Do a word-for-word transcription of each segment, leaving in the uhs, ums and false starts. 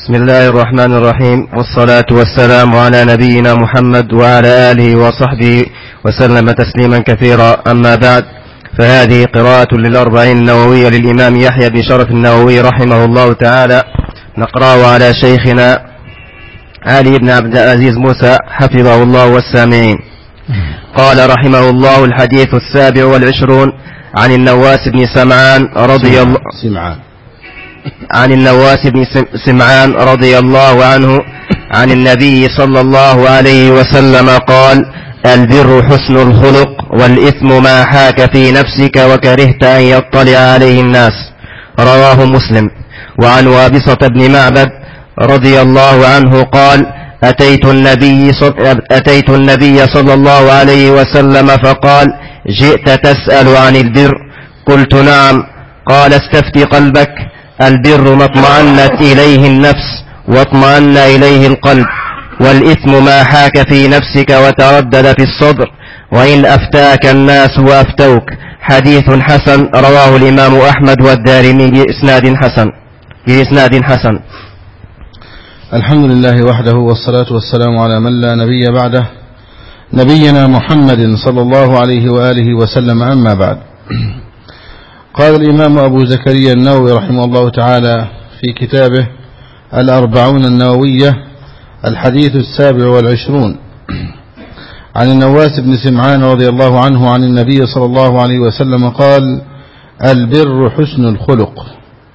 بسم الله الرحمن الرحيم، والصلاة والسلام على نبينا محمد وعلى آله وصحبه وسلم تسليما كثيرا. أما بعد، فهذه قراءة للأربعين النووية للإمام يحيى بن شرف النووي رحمه الله تعالى، نقرأ على شيخنا علي بن عبد العزيز موسى حفظه الله والسامعين. قال رحمه الله: الحديث السابع والعشرون عن النواس بن سمعان رضي الله سمعان عن النواس بن سمعان رضي الله عنه عن النبي صلى الله عليه وسلم قال: البر حسن الخلق، والإثم ما حاك في نفسك وكرهت أن يطلع عليه الناس. رواه مسلم. وعن وابصة بن معبد رضي الله عنه قال: أتيت النبي, أتيت النبي صلى الله عليه وسلم فقال: جئت تسأل عن البر؟ قلت: نعم. قال: استفت قلبك، البر ما اطمأنت إليه النفس واطمأن إليه القلب، والإثم ما حاك في نفسك وتردد في الصدر، وإن أفتاك الناس وأفتوك. حديث حسن، رواه الإمام أحمد والدارمي بإسناد حسن بإسناد حسن. الحمد لله وحده، والصلاة والسلام على من لا نبي بعده، نبينا محمد صلى الله عليه وآله وسلم. أما بعد، قال الإمام أبو زكريا النووي رحمه الله تعالى في كتابه الأربعون النووية: الحديث السابع والعشرون عن النواس بن سمعان رضي الله عنه عن النبي صلى الله عليه وسلم قال: البر حسن الخلق.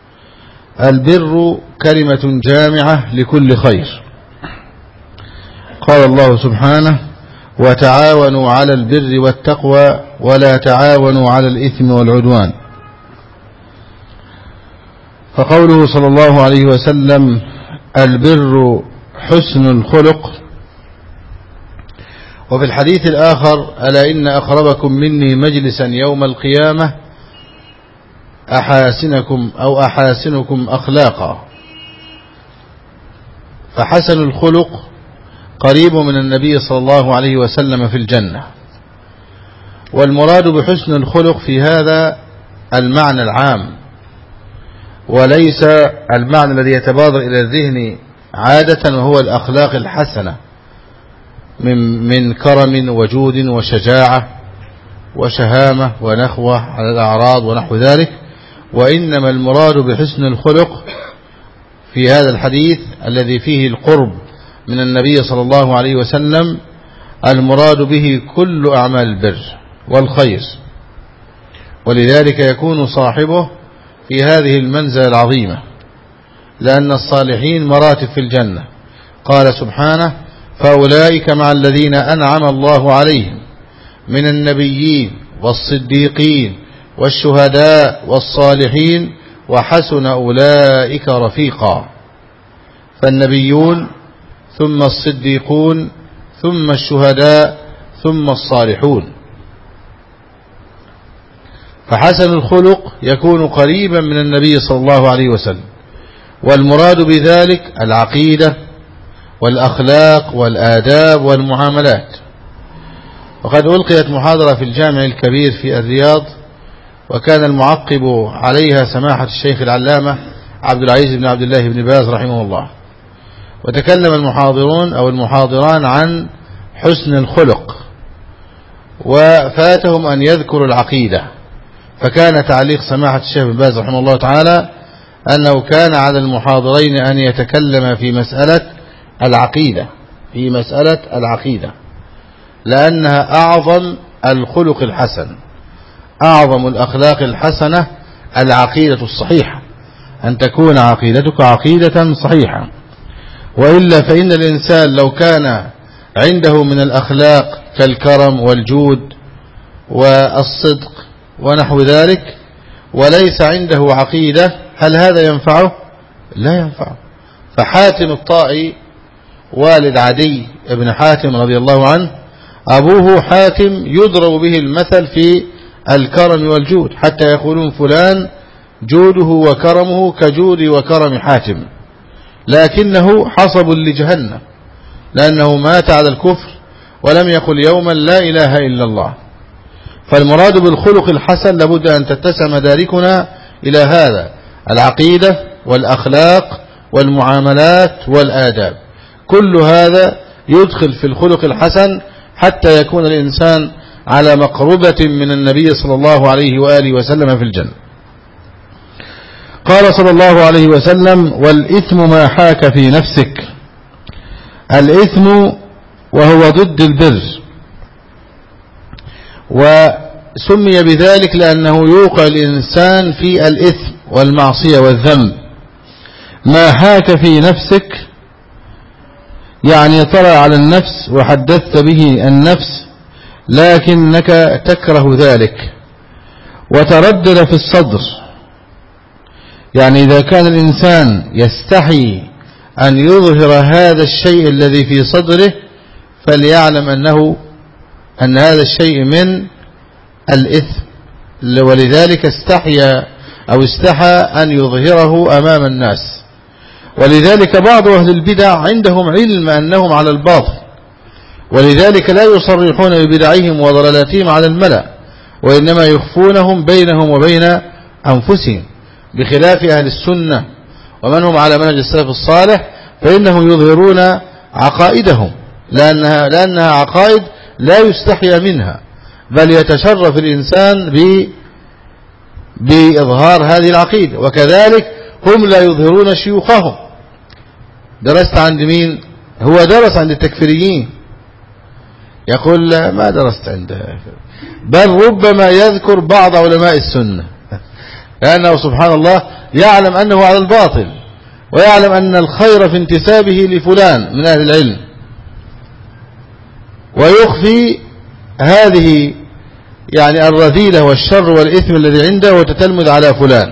البر كلمة جامعة لكل خير. قال الله سبحانه: وتعاونوا على البر والتقوى ولا تعاونوا على الإثم والعدوان. فقوله صلى الله عليه وسلم: البر حسن الخلق. وفي الحديث الآخر: ألا إن أقربكم مني مجلسا يوم القيامة أحاسنكم أو أحاسنكم أخلاقا. فحسن الخلق قريب من النبي صلى الله عليه وسلم في الجنة. والمراد بحسن الخلق في هذا المعنى العام، وليس المعنى الذي يتبادر إلى الذهن عادة، وهو الأخلاق الحسنة من من كرم وجود وشجاعة وشهامة ونخوة على الأعراض ونحو ذلك. وإنما المراد بحسن الخلق في هذا الحديث الذي فيه القرب من النبي صلى الله عليه وسلم، المراد به كل أعمال البر والخير، ولذلك يكون صاحبه في هذه المنزلة العظيمة، لأن الصالحين مراتب في الجنة. قال سبحانه: فأولئك مع الذين أنعم الله عليهم من النبيين والصديقين والشهداء والصالحين وحسن أولئك رفيقا. فالنبيون ثم الصديقون ثم الشهداء ثم الصالحون. فحسن الخلق يكون قريبا من النبي صلى الله عليه وسلم، والمراد بذلك العقيدة والأخلاق والآداب والمعاملات. وقد ألقيت محاضرة في الجامع الكبير في الرياض، وكان المعقب عليها سماحة الشيخ العلامة عبد العزيز بن عبد الله بن باز رحمه الله. وتكلم المحاضرون أو المحاضران عن حسن الخلق، وفاتهم أن يذكروا العقيدة. فكان تعليق سماحة الشيخ بن باز رحمه الله تعالى أنه كان على المحاضرين أن يتكلم في مسألة العقيدة في مسألة العقيدة لأنها أعظم الخلق الحسن، أعظم الأخلاق الحسنة العقيدة الصحيحة، أن تكون عقيدتك عقيدة صحيحة. وإلا فإن الإنسان لو كان عنده من الأخلاق كالكرم والجود والصدق ونحو ذلك وليس عنده عقيدة، هل هذا ينفعه؟ لا ينفعه. فحاتم الطائي والد عدي ابن حاتم رضي الله عنه، أبوه حاتم يضرب به المثل في الكرم والجود، حتى يقولون فلان جوده وكرمه كجود وكرم حاتم، لكنه حصب لجهنم، لأنه مات على الكفر ولم يقل يوما لا إله إلا الله. فالمراد بالخلق الحسن لابد أن تتسع مداركنا إلى هذا: العقيدة والأخلاق والمعاملات والآداب. كل هذا يدخل في الخلق الحسن حتى يكون الإنسان على مقربة من النبي صلى الله عليه وآله وسلم في الجنة. قال صلى الله عليه وسلم: والإثم ما حاك في نفسك. الإثم وهو ضد البر، وسمي بذلك لأنه يوقع الإنسان في الإثم والمعصية والذنب. ما حاك في نفسك يعني طلع على النفس وحدثت به النفس لكنك تكره ذلك، وتردد في الصدر، يعني إذا كان الإنسان يستحي أن يظهر هذا الشيء الذي في صدره فليعلم أنه أن هذا الشيء من الإثم، ولذلك استحيا أو استحى أن يظهره أمام الناس. ولذلك بعض أهل البدع عندهم علم أنهم على الباطل، ولذلك لا يصرحون ببدعهم وضلالاتهم على الملأ، وإنما يخفونهم بينهم وبين أنفسهم، بخلاف أهل السنة ومن هم على منهج السلف الصالح فإنهم يظهرون عقائدهم، لأنها, لأنها عقائد لا يستحيا منها، بل يتشرف الإنسان بإظهار هذه العقيدة. وكذلك هم لا يظهرون شيوخهم. درست عند مين؟ هو درس عند التكفيريين، يقول لا ما درست عند، بل ربما يذكر بعض علماء السنة، لأنه سبحان الله يعلم أنه على الباطل، ويعلم أن الخير في انتسابه لفلان من أهل العلم، ويخفي هذه يعني الرذيلة والشر والإثم الذي عنده وتتلمذ على فلان،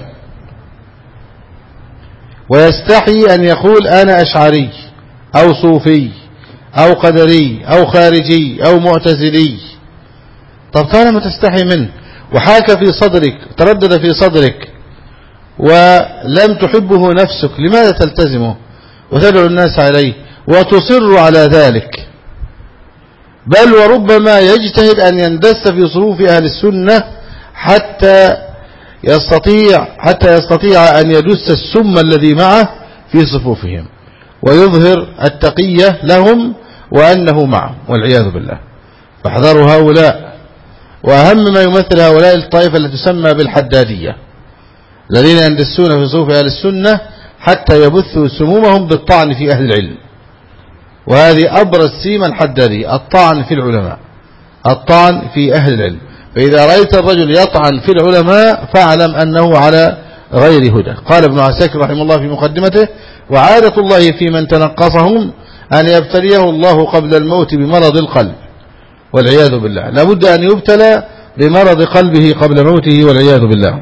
ويستحي أن يقول أنا أشعري أو صوفي أو قدري أو خارجي أو معتزلي. طب طالما تستحي منه وحاك في صدرك، تردد في صدرك ولم تحبه نفسك، لماذا تلتزمه وتدعو الناس عليه وتصر على ذلك؟ بل وربما يجتهد أن يندس في صفوف أهل السنة حتى يستطيع حتى يستطيع أن يدس السم الذي معه في صفوفهم، ويظهر التقية لهم وأنه معه، والعياذ بالله. فاحذروا هؤلاء. وأهم ما يمثل هؤلاء الطائفة التي تسمى بالحدادية، الذين يندسون في صفوف أهل السنة حتى يبثوا سمومهم بالطعن في أهل العلم. وهذه أبرز سيما الحدادية، الطعن في العلماء، الطعن في أهل العلم. فإذا رأيت الرجل يطعن في العلماء فاعلم أنه على غير هدى. قال ابن عساكر رحمه الله في مقدمته: وعادة الله في من تنقصهم أن يبتليه الله قبل الموت بمرض القلب، والعياذ بالله. لابد أن يبتلى بمرض قلبه قبل موته، والعياذ بالله.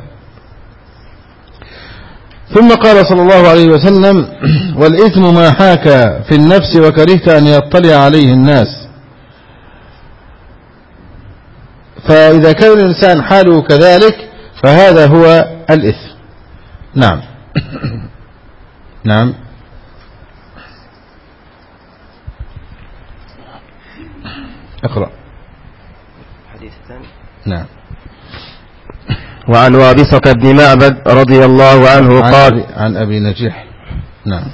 ثم قال صلى الله عليه وسلم: والإثم ما حاك في النفس وكرهت أن يطلع عليه الناس. فإذا كان الإنسان حاله كذلك فهذا هو الإثم. نعم. نعم. اقرأ الحديث الثاني. نعم. وعن وابصة بن معبد رضي الله عنه عن قال: أبي عن أبي نجيح. نعم.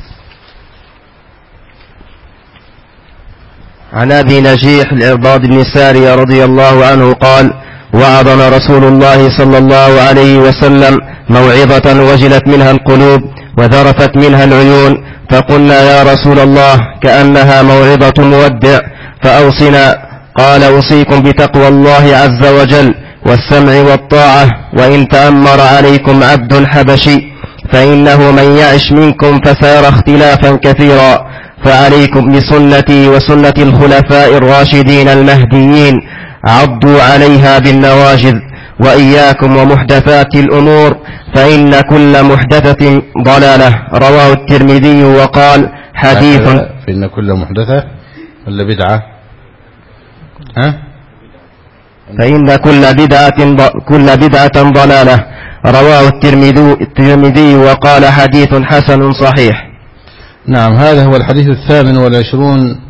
عن أبي نجيح العرباض بن سارية رضي الله عنه قال: وعظنا رسول الله صلى الله عليه وسلم موعظة وجلت منها القلوب وذرفت منها العيون، فقلنا يا رسول الله كأنها موعظة مودع فأوصنا. قال: أوصيكم بتقوى الله عز وجل والسمع والطاعة، وإن تأمر عليكم عبد حبشي فإنه من يعش منكم فسيرى اختلافا كثيرا، فعليكم بسنتي وسنة الخلفاء الراشدين المهديين، عضوا عليها بالنواجذ، وإياكم ومحدثات الأمور فإن كل محدثة ضلالة. رواه الترمذي وقال حديث. فإن كل محدثة ولا بدعة؟ ها؟ فإن كل بدعة كل بدعة ضلالة. رواه الترمذي وقال حديث حسن صحيح. نعم. هذا هو الحديث الثامن والعشرون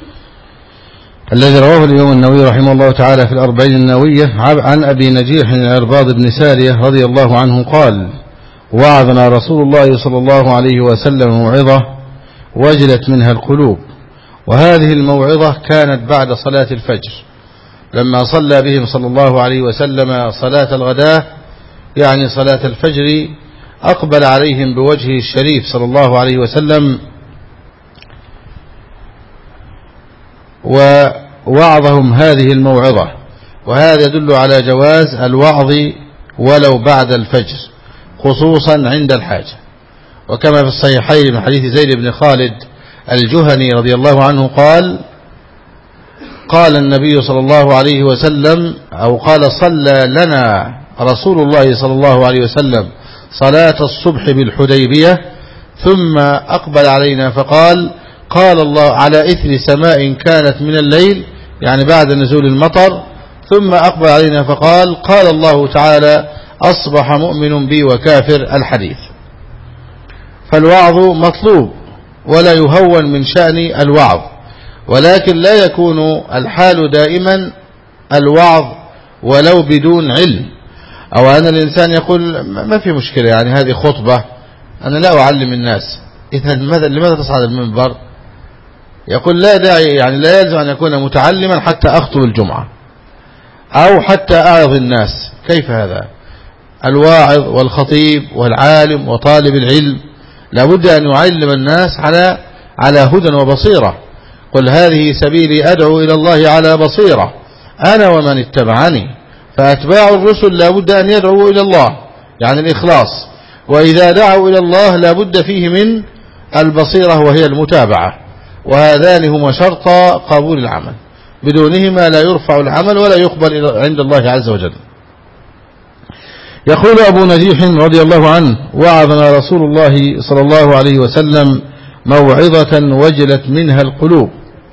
الذي رواه الإمام النووي رحمه الله تعالى في الأربعين النووية عن أبي نجيح العرباض بن سارية رضي الله عنه قال: وعظنا رسول الله صلى الله عليه وسلم موعظة وجلت منها القلوب، وهذه الموعظة كانت بعد صلاة الفجر لما صلى بهم صلى الله عليه وسلم صلاة الغداء، يعني صلاة الفجر، أقبل عليهم بوجهه الشريف صلى الله عليه وسلم ووعظهم هذه الموعظة. وهذا يدل على جواز الوعظ ولو بعد الفجر خصوصا عند الحاجة. وكما في الصحيحين من حديث زيد بن خالد الجهني رضي الله عنه قال قال النبي صلى الله عليه وسلم أو قال صلى لنا رسول الله صلى الله عليه وسلم صلاة الصبح بالحديبية ثم أقبل علينا فقال قال الله على إثر سماء كانت من الليل، يعني بعد نزول المطر، ثم أقبل علينا فقال قال الله تعالى أصبح مؤمن بي وكافر، الحديث. فالوعظ مطلوب ولا يهون من شأن الوعظ، ولكن لا يكون الحال دائما الوعظ ولو بدون علم، أو أن الإنسان يقول ما في مشكلة، يعني هذه خطبة أنا لا أعلم الناس، إذا لماذا تصعد المنبر؟ يقول لا داعي، يعني لا يلزم أن يكون متعلما حتى أخطب الجمعة أو حتى أعظ الناس. كيف هذا؟ الواعظ والخطيب والعالم وطالب العلم لابد أن يعلم الناس على على هدى وبصيرة. قل هذه سبيلي أدعو إلى الله على بصيرة أنا ومن اتبعني. فأتباع الرسل لابد أن يدعوا إلى الله، يعني الإخلاص، وإذا دعوا إلى الله لابد فيه من البصيرة وهي المتابعة، وهذان هما شرط قبول العمل، بدونهما لا يرفع العمل ولا يقبل عند الله عز وجل. يقول أبو نجيح رضي الله عنه وعظنا رسول الله صلى الله عليه وسلم موعظة وجلت منها القلوب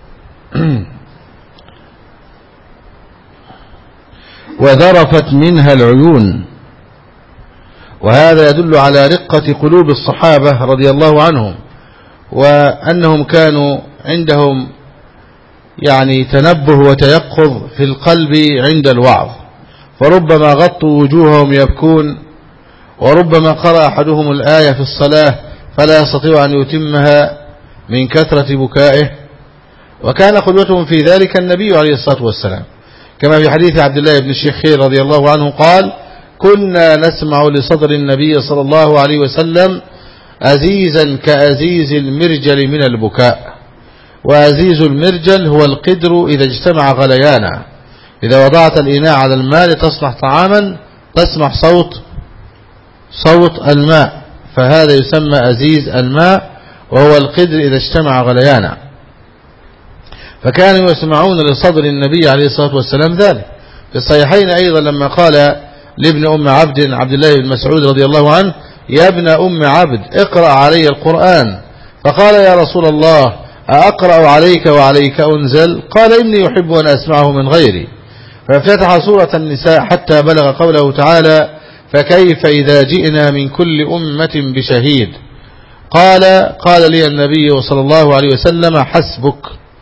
وذرفت منها العيون. وهذا يدل على رقة قلوب الصحابة رضي الله عنهم، وأنهم كانوا عندهم يعني تنبه وتيقظ في القلب عند الوعظ، فربما غطوا وجوههم يبكون، وربما قرأ أحدهم الآية في الصلاة فلا يستطيع أن يتمها من كثرة بكائه، وكان قدوتهم في ذلك النبي عليه الصلاة والسلام، كما في حديث عبد الله بن الشخير رضي الله عنه قال كنا نسمع لصدر النبي صلى الله عليه وسلم أزيزا كأزيز المرجل من البكاء. وأزيز المرجل هو القدر إذا اجتمع غليانا، إذا وضعت الإناء على الماء لتصنع طعاما تسمع صوت صوت الماء، فهذا يسمى أزيز الماء، وهو القدر إذا اجتمع غليانا. فكانوا يسمعون لصدر النبي عليه الصلاة والسلام ذلك. في الصحيحين أيضا لما قال لابن أم عبد عبد الله بن مسعود رضي الله عنه يا ابن أم عبد اقرأ علي القرآن، فقال يا رسول الله أقرأ عليك وعليك أنزل؟ قال إني أحب أن أسمعه من غيري. فافتتح سورة النساء حتى بلغ قوله تعالى فكيف إذا جئنا من كل أمة بشهيد؟ قال قال لي النبي صلى الله عليه وسلم حسبك.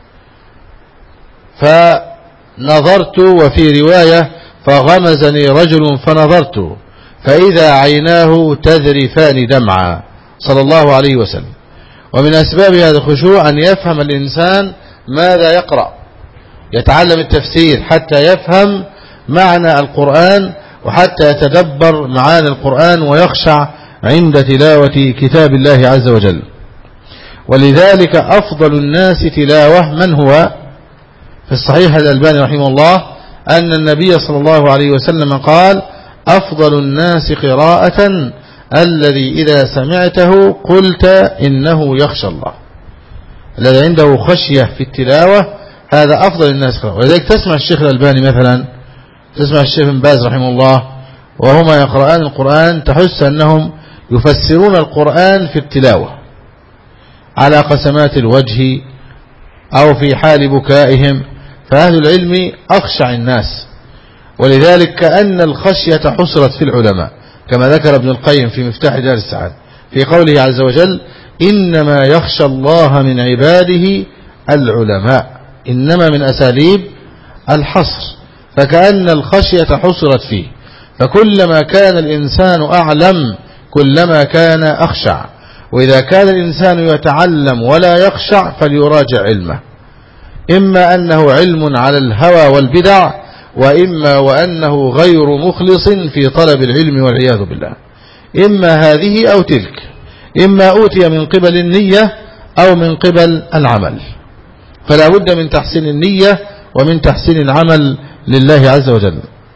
فنظرت، وفي رواية فغمزني رجل فنظرت فإذا عيناه تذرفان دمعا صلى الله عليه وسلم. ومن أسباب هذا الخشوع أن يفهم الإنسان ماذا يقرأ، يتعلم التفسير حتى يفهم معنى القرآن وحتى يتدبر معاني القرآن ويخشع عند تلاوة كتاب الله عز وجل. ولذلك أفضل الناس تلاوة من هو؟ في الصحيح الألباني رحمه الله أن النبي صلى الله عليه وسلم قال أفضل الناس قراءة الذي إذا سمعته قلت إنه يخشى الله، الذي عنده خشية في التلاوة هذا أفضل الناس قراءة. ولذلك تسمع الشيخ الألباني مثلا، تسمع الشيخ بن باز رحمه الله وهما يقرآن القرآن تحس أنهم يفسرون القرآن في التلاوة على قسمات الوجه أو في حال بكائهم، فأهل العلم أخشع الناس. ولذلك كأن الخشية حصرت في العلماء، كما ذكر ابن القيم في مفتاح دار السعادة في قوله عز وجل إنما يخشى الله من عباده العلماء، إنما من أساليب الحصر، فكأن الخشية حصرت فيه. فكلما كان الإنسان أعلم كلما كان أخشع. وإذا كان الإنسان يتعلم ولا يخشع فليراجع علمه، إما أنه علم على الهوى والبدع، وإما وأنه غير مخلص في طلب العلم والعياذ بالله. إما هذه أو تلك، إما أوتي من قبل النية أو من قبل العمل، فلا بد من تحسين النية ومن تحسين العمل لله عز وجل.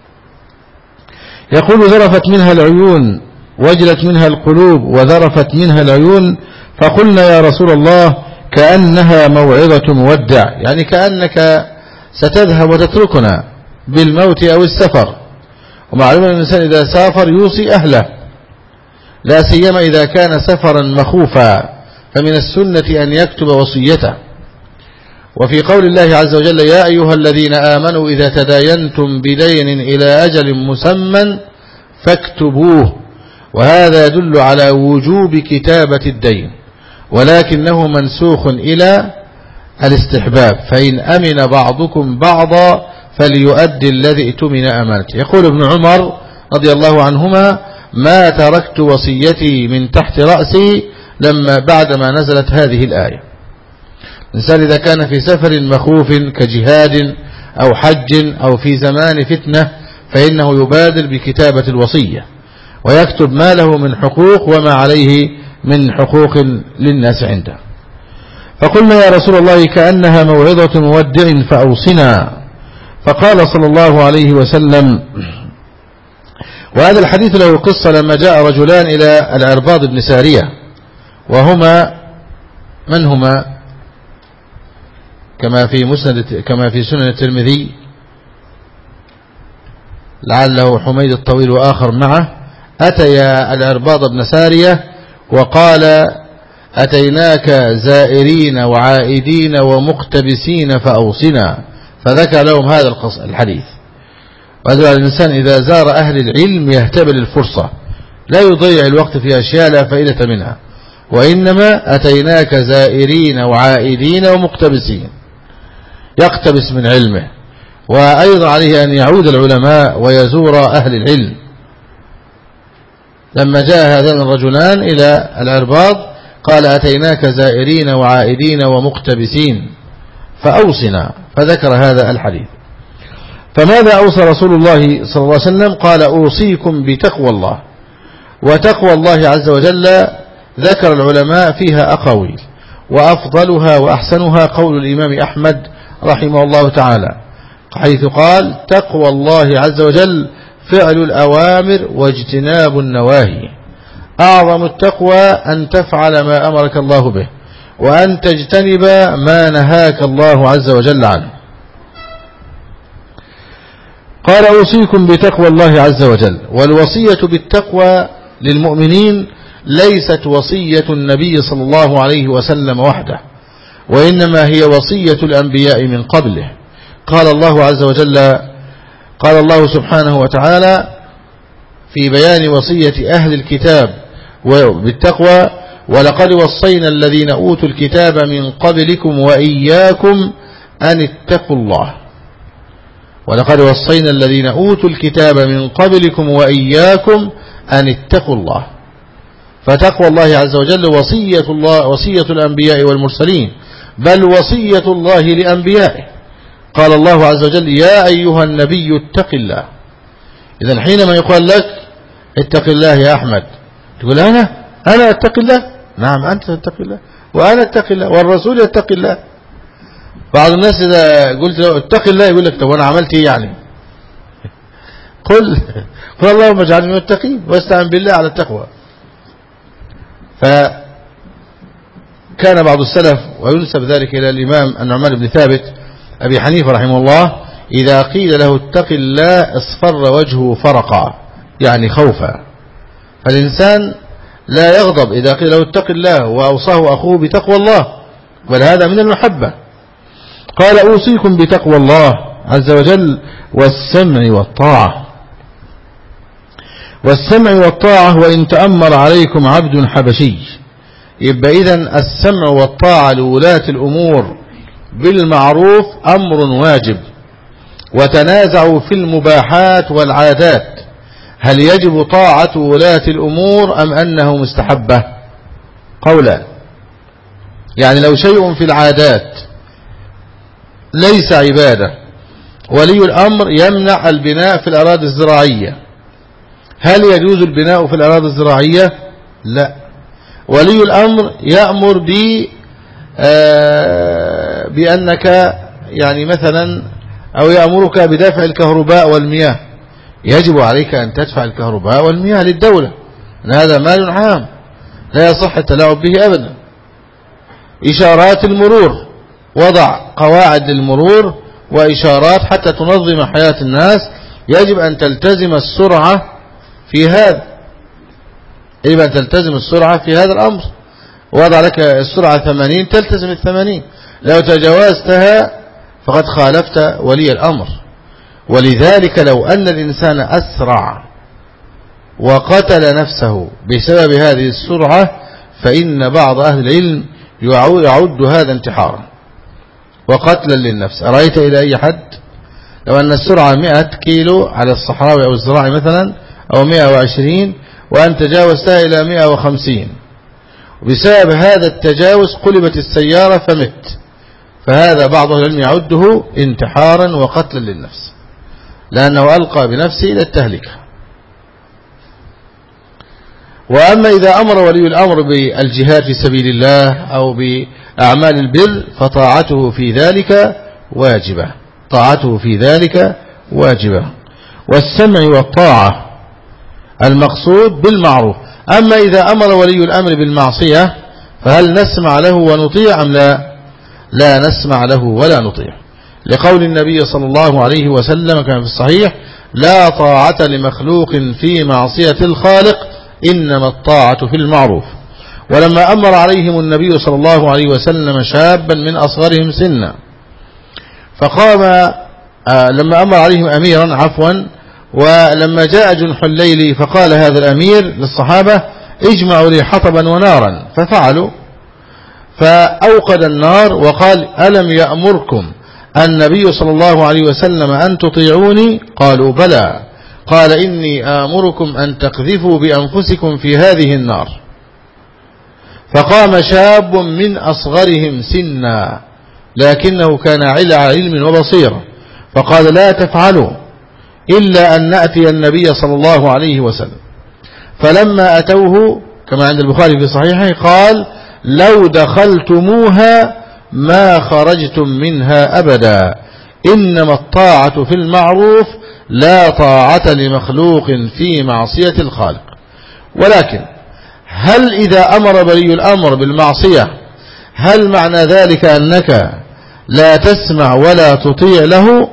يقول ذرفت منها العيون وجلت منها القلوب وذرفت منها العيون، فقلنا يا رسول الله كأنها موعظة مودع، يعني كأنك ستذهب وتتركنا بالموت أو السفر. ومعلوم أن الإنسان إذا سافر يوصي أهله، لا سيما إذا كان سفرا مخوفا، فمن السنة أن يكتب وصيته. وفي قول الله عز وجل يا أيها الذين آمنوا إذا تداينتم بدين إلى أجل مسمى فاكتبوه، وهذا يدل على وجوب كتابة الدين، ولكنه منسوخ إلى الاستحباب، فإن أمن بعضكم بعضا فليؤدي الذي ائتمن أمانته. يقول ابن عمر رضي الله عنهما ما تركت وصيتي من تحت رأسي لما بعدما نزلت هذه الآية. الإنسان إذا كان في سفر مخوف كجهاد أو حج أو في زمان فتنة فإنه يبادر بكتابة الوصية ويكتب ما له من حقوق وما عليه من حقوق للناس عنده. فقلنا يا رسول الله كأنها موعظة مودع فأوصنا، فقال صلى الله عليه وسلم، وهذا الحديث له قصة، لما جاء رجلان إلى العرباض بن سارية، وهما من هما كما في مسند كما في سنن الترمذي، لعله حميد الطويل وآخر معه، أتيا العرباض بن سارية وقال أتيناك زائرين وعائدين ومقتبسين فأوصنا، فذكر لهم هذا الحديث. وهذا الإنسان إذا زار أهل العلم يهتبل الفرصة، لا يضيع الوقت في أشياء لا فائدة منها، وإنما أتيناك زائرين وعائدين ومقتبسين، يقتبس من علمه. وأيضا عليه أن يعود العلماء ويزور أهل العلم. لما جاء هذان الرجلان إلى العرباض قال أتيناك زائرين وعائدين ومقتبسين فأوصنا، فذكر هذا الحديث. فماذا أوصى رسول الله صلى الله عليه وسلم؟ قال أوصيكم بتقوى الله. وتقوى الله عز وجل ذكر العلماء فيها أقاويل، وأفضلها وأحسنها قول الإمام أحمد رحمه الله تعالى، حيث قال تقوى الله عز وجل فعل الأوامر واجتناب النواهي. أعظم التقوى أن تفعل ما أمرك الله به، وأن تجتنب ما نهاك الله عز وجل عنه. قال أوصيكم بتقوى الله عز وجل. والوصية بالتقوى للمؤمنين ليست وصية النبي صلى الله عليه وسلم وحده، وإنما هي وصية الأنبياء من قبله. قال الله عز وجل قال الله سبحانه وتعالى في بيان وصية أهل الكتاب بالتقوى ولقد وصينا الذين أوتوا الكتاب من قبلكم وإياكم أن اتقوا الله. ولقد وصينا الذين أوتوا الكتاب من قبلكم وإياكم أن اتقوا الله. فتقوى الله عز وجل وصية الله، وصية الأنبياء والمرسلين، بل وصية الله لأنبيائه. قال الله عز وجل يا أيها النبي اتق الله. إذن حينما يقال لك اتق الله يا أحمد، تقول أنا أنا اتق الله. نعم أنت اتق الله وأنا اتق الله والرسول يتق الله. بعض الناس إذا قلت له اتق الله يقول لك طب وأنا عملت إيه يعني؟ قل قل اللهم اجعلني من المتقين واستعن بالله على التقوى. فكان بعض السلف وينسب ذلك إلى الإمام النعمان بن ثابت أبي حنيفة رحمه الله، إذا قيل له اتق الله اصفر وجهه فرقا، يعني خوفا. فالإنسان لا يغضب إذا قيل له اتق الله وأوصاه أخوه بتقوى الله، بل هذا من المحبة. قال أوصيكم بتقوى الله عز وجل والسمع والطاعة. والسمع والطاعة وإن تأمر عليكم عبد حبشي. يبقى إذن السمع والطاعة لولاة الأمور بالمعروف أمر واجب. وتنازعوا في المباحات والعادات، هل يجب طاعة ولاة الأمور أم أنه مستحبة؟ قولان. يعني لو شيء في العادات ليس عبادة، ولي الأمر يمنع البناء في الأراضي الزراعية، هل يجوز البناء في الأراضي الزراعية؟ لا. ولي الأمر يأمر ب آه بأنك يعني مثلا أو يأمرك بدفع الكهرباء والمياه، يجب عليك أن تدفع الكهرباء والمياه للدولة، أن هذا مال عام لا يصح التلاعب به أبدا. إشارات المرور، وضع قواعد للمرور وإشارات حتى تنظم حياة الناس، يجب أن تلتزم السرعة في هذا، يجب أن تلتزم السرعة في هذا الأمر. وضع لك السرعة ثمانين تلتزم الثمانين، لو تجاوزتها فقد خالفت ولي الأمر. ولذلك لو أن الإنسان أسرع وقتل نفسه بسبب هذه السرعة فإن بعض أهل العلم يعد هذا انتحارا وقتلا للنفس. أرأيت إلى أي حد لو أن السرعة مئة كيلو على الصحراوي أو الزراعي مثلا أو مئة وعشرين وأن تجاوزتها إلى مئة وخمسين، بسبب هذا التجاوز قلبت السيارة فمت، فهذا بعض أهل العلم يعده انتحارا وقتلا للنفس، لأنه ألقى بنفسه إلى التهلكة. وأما إذا أمر ولي الأمر بالجهاد في سبيل الله أو بأعمال البر فطاعته في ذلك واجبة، طاعته في ذلك واجبة. والسمع والطاعة المقصود بالمعروف. أما إذا أمر ولي الأمر بالمعصية فهل نسمع له ونطيع أم لا؟ لا نسمع له ولا نطيع، لقول النبي صلى الله عليه وسلم كما في الصحيح: لا طاعة لمخلوق في معصية الخالق، إنما الطاعة في المعروف. ولما أمر عليهم النبي صلى الله عليه وسلم شابا من أصغرهم سنا فقام آه لما أمر عليهم أميرا عفوا ولما جاء جنح الليل فقال هذا الأمير للصحابة: اجمعوا لي حطبا ونارا، ففعلوا، فأوقد النار وقال: ألم يأمركم النبي صلى الله عليه وسلم أن تطيعوني؟ قالوا: بلى. قال: إني آمركم أن تقذفوا بأنفسكم في هذه النار. فقام شاب من أصغرهم سنا لكنه كان على علم وبصيرة فقال: لا تفعلوا إلا أن نأتي النبي صلى الله عليه وسلم. فلما أتوه كما عند البخاري في صحيحه قال: لو دخلتموها ما خرجتم منها أبدا، إنما الطاعة في المعروف، لا طاعة لمخلوق في معصية الخالق. ولكن هل إذا أمر ولي الأمر بالمعصية هل معنى ذلك أنك لا تسمع ولا تطيع له؟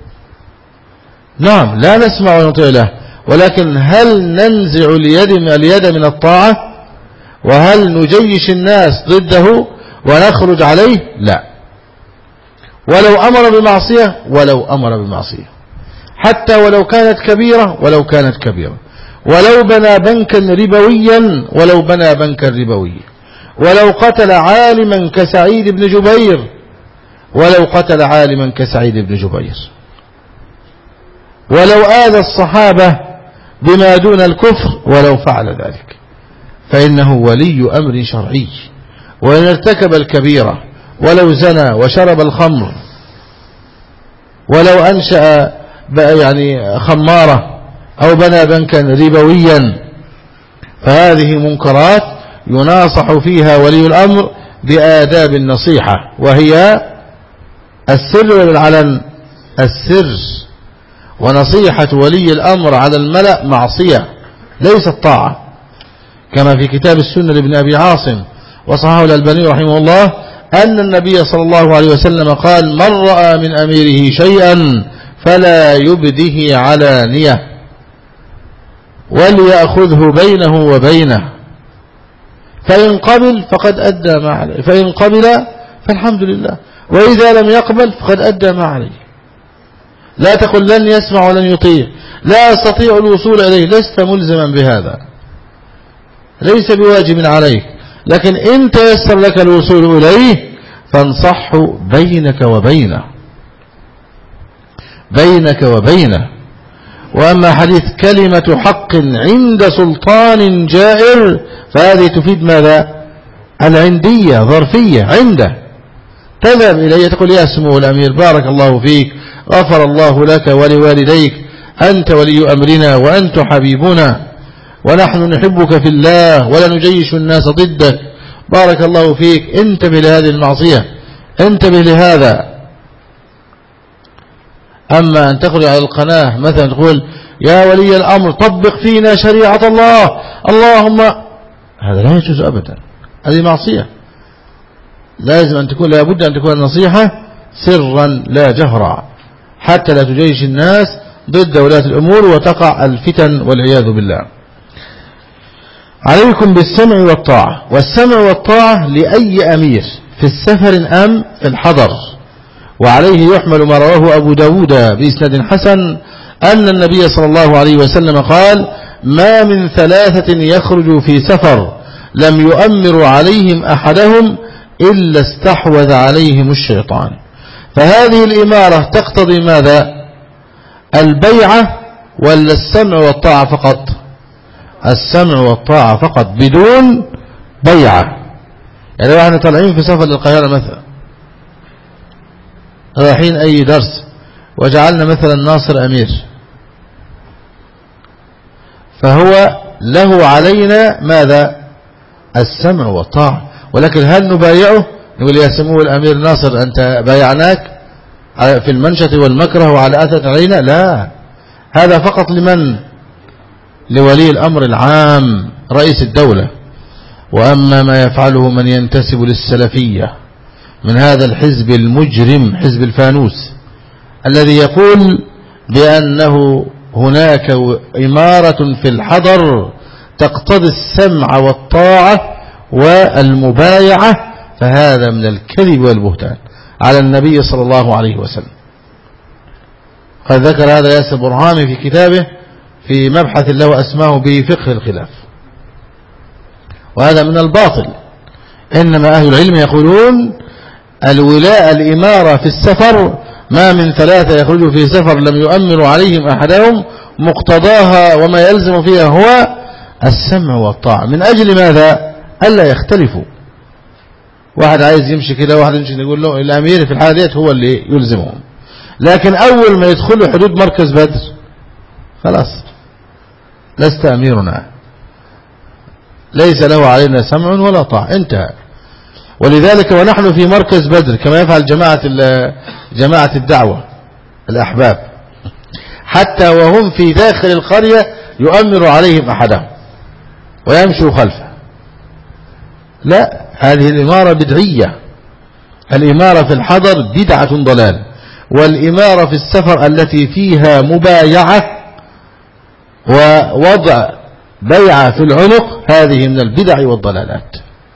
نعم، لا نسمع ولا نطيع له، ولكن هل ننزع اليد من الطاعة؟ وهل نجيش الناس ضده ونخرج عليه؟ لا. ولو أمر بمعصية ولو أمر بمعصية حتى ولو كانت كبيرة ولو كانت كبيرة ولو بنى بنكا ربويا ولو بنى بنكا ربويا ولو قتل عالما كسعيد بن جبير ولو قتل عالما كسعيد بن جبير ولو آذى الصحابة بما دون الكفر ولو فعل ذلك فإنه ولي أمر شرعي. وإن ارتكب الكبيرة ولو زنى وشرب الخمر ولو أنشأ يعني خمارة أو بنى بنكا ربويا فهذه منكرات يناصح فيها ولي الأمر بآداب النصيحة، وهي السر والعلن. السر، ونصيحة ولي الأمر على الملأ معصية ليست طاعة، كما في كتاب السنة لابن أبي عاصم وصححه الألباني رحمه الله أن النبي صلى الله عليه وسلم قال: من رأى من أميره شيئا فلا يبده علانية وليأخذه بينه وبينه، فإن قبل فقد أدى ما عليه، فإن قبل فالحمد لله، وإذا لم يقبل فقد أدى ما عليه. لا تقل لن يسمع ولن يطيع، لا أستطيع الوصول إليه، لست ملزما بهذا، ليس بواجب عليك، لكن إن تيسر لك الوصول إليه فانصحه بينك وبينه بينك وبينه وأما حديث كلمة حق عند سلطان جائر فهذه تفيد ماذا؟ العندية ظرفية. عنده تذهب إليه تقول يا سمو الأمير بارك الله فيك، غفر الله لك ولوالديك، أنت ولي أمرنا وأنت حبيبنا ونحن نحبك في الله ولا نجيش الناس ضدك، بارك الله فيك، انتبه لهذه المعصية، انتبه لهذا. أما أن تخرج على القناة مثلا تقول يا ولي الأمر طبق فينا شريعة الله اللهم، هذا لا يجوز أبدا، هذه معصية. لازم أن تكون لابد أن تكون النصيحة سرا لا جهرا حتى لا تجيش الناس ضد ولاة الأمور وتقع الفتن والعياذ بالله. عليكم بالسمع والطاعة، والسمع والطاعة لأي أمير في السفر أم في الحضر. وعليه يحمل ما رواه أبو داود بإسناد حسن أن النبي صلى الله عليه وسلم قال ما من ثلاثة يخرج في سفر لم يؤمر عليهم أحدهم إلا استحوذ عليهم الشيطان. فهذه الإمارة تقتضي ماذا؟ البيعة ولا السمع والطاعة فقط؟ السمع والطاعة فقط بدون بيعة. يعني لو احنا طالعين في سفر للقاهرة مثلا رايحين أي درس وجعلنا مثلا ناصر أمير، فهو له علينا ماذا؟ السمع والطاعة. ولكن هل نبايعه؟ نقول يا سمو الأمير ناصر أنت بايعناك في المنشة والمكره وعلى أثر علينا؟ لا، هذا فقط لمن؟ لولي الأمر العام رئيس الدولة. وأما ما يفعله من ينتسب للسلفية من هذا الحزب المجرم حزب الفانوس الذي يقول بأنه هناك إمارة في الحضر تقتضي السمع والطاعة والمبايعة، فهذا من الكذب والبهتان على النبي صلى الله عليه وسلم. قد ذكر هذا ياسر برهامي في كتابه في مبحث له أسماه بفقه الخلاف، وهذا من الباطل. إنما أهل العلم يقولون الولاء الإمارة في السفر ما من ثلاثة يخرجوا في سفر لم يؤمر عليهم أحدهم مقتضاها وما يلزم فيها هو السمع والطاعة. من أجل ماذا؟ ألا يختلفوا. واحد عايز يمشي كده واحد يمشي يقول له الأمير في الحالة ديت هو اللي يلزمهم. لكن أول ما يدخلوا حدود مركز بدر خلاص لست أميرنا، ليس له علينا سمع ولا طاعة، انتهى. ولذلك ونحن في مركز بدر كما يفعل جماعة جماعة الدعوة الأحباب، حتى وهم في داخل القرية يؤمر عليهم أحدهم ويمشوا خلفه. لا، هذه الإمارة بدعية. الإمارة في الحضر بدعة ضلال، والإمارة في السفر التي فيها مبايعة ووضع بيعة في العنق هذه من البدع والضلالات.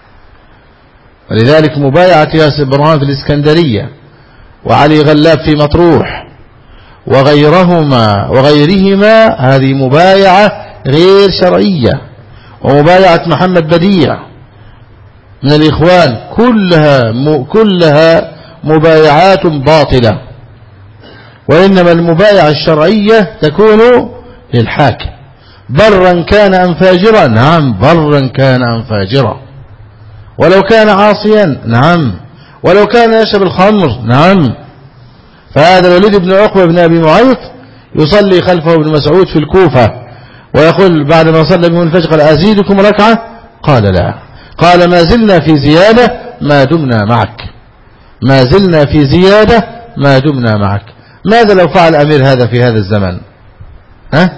ولذلك مبايعة ياسر برهان في الإسكندرية وعلي غلاب في مطروح وغيرهما وغيرهما هذه مبايعة غير شرعية. ومبايعة محمد بديع من الإخوان كلها كلها مبايعات باطلة. وإنما المبايعة الشرعية تكون للحاكم برا كان أم فاجرا. نعم، برا كان أم فاجرا. ولو كان عاصيا نعم، ولو كان يشرب الخمر نعم. فهذا الوليد بن عقبة بن أبي معيط يصلي خلفه ابن مسعود في الكوفة ويقول بعد ما صلى بهم الفجر قال أزيدكم ركعة؟ قال لا. قال ما زلنا في زيادة ما دمنا معك، ما زلنا في زيادة ما دمنا معك. ماذا لو فعل أمير هذا في هذا الزمن؟ ها؟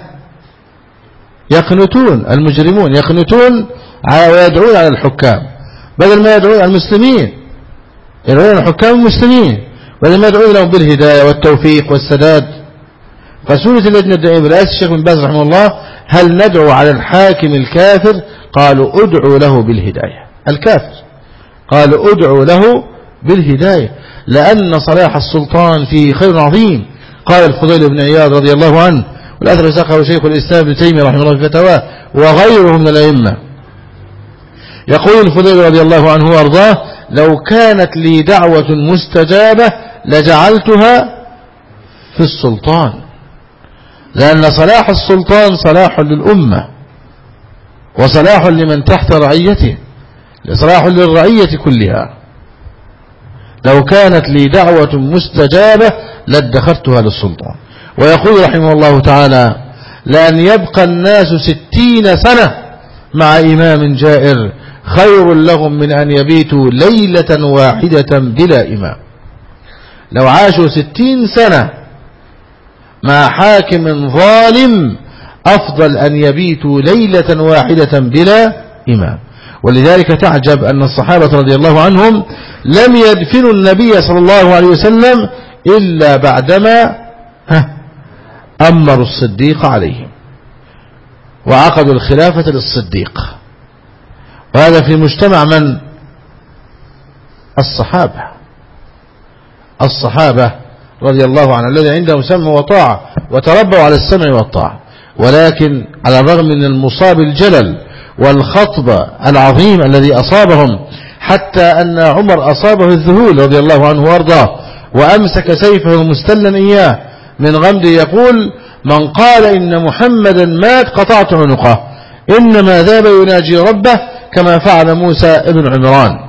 يقنتون المجرمون، يقنتون ويدعون على الحكام بدل ما يدعون على المسلمين، يدعون على الحكام المسلمين بدل ما يدعون لهم بالهداية والتوفيق والسداد. فسورة اللجنة الدائمة برئاسة الشيخ بن باز رحمه الله هل ندعو على الحاكم الكافر؟ قالوا ادعوا له بالهداية. الكافر قالوا ادعوا له بالهداية، لأن صلاح السلطان فيه خير عظيم. قال الفضيل بن عياض رضي الله عنه، والأثر ساقه شيخ الإسلام ابن تيمية رحمه الله في فتاواه وغيره من الأئمة، يقول الفضيل رضي الله عنه وارضاه لو كانت لي دعوة مستجابة لجعلتها في السلطان. لأن صلاح السلطان صلاح للأمة وصلاح لمن تحت رعيته، صلاح للرعية كلها. لو كانت لي دعوة مستجابة لادخرتها للسلطان. ويقول رحمه الله تعالى: لأن يبقى الناس ستين سنة مع إمام جائر خير لهم من أن يبيتوا ليلة واحدة بلا إمام. لو عاشوا ستين سنة مع حاكم ظالم أفضل أن يبيتوا ليلة واحدة بلا إمام. ولذلك تعجب أن الصحابة رضي الله عنهم لم يدفنوا النبي صلى الله عليه وسلم إلا بعدما أمروا الصديق عليهم وعقدوا الخلافة للصديق. وهذا في مجتمع من؟ الصحابة الصحابة رضي الله عنهم الذي عندهم سمع وطاعة وتربوا على السمع والطاعة. ولكن على الرغم من المصاب الجلل والخطب العظيم الذي أصابهم، حتى أن عمر أصابه الذهول رضي الله عنه وارضاه وأمسك سيفه مستلا إياه من غمد يقول: من قال إن محمدا مات قطعت عنقه، إنما ذهب يناجي ربه كما فعل موسى ابن عمران.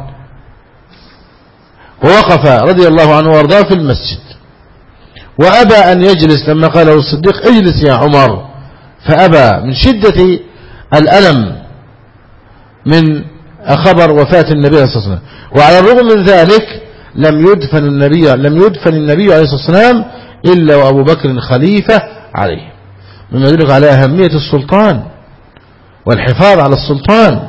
ووقف رضي الله عنه وارضاه في المسجد وأبى أن يجلس لما قال له الصديق: اجلس يا عمر، فأبى من شدة الألم من خبر وفاة النبي صلى الله عليه وسلم. وعلى الرغم من ذلك لم يدفن النبي لم يدفن النبي عليه الصلاة والسلام إلا وأبو بكر خليفة عليه، مما يدل على أهمية السلطان والحفاظ على السلطان.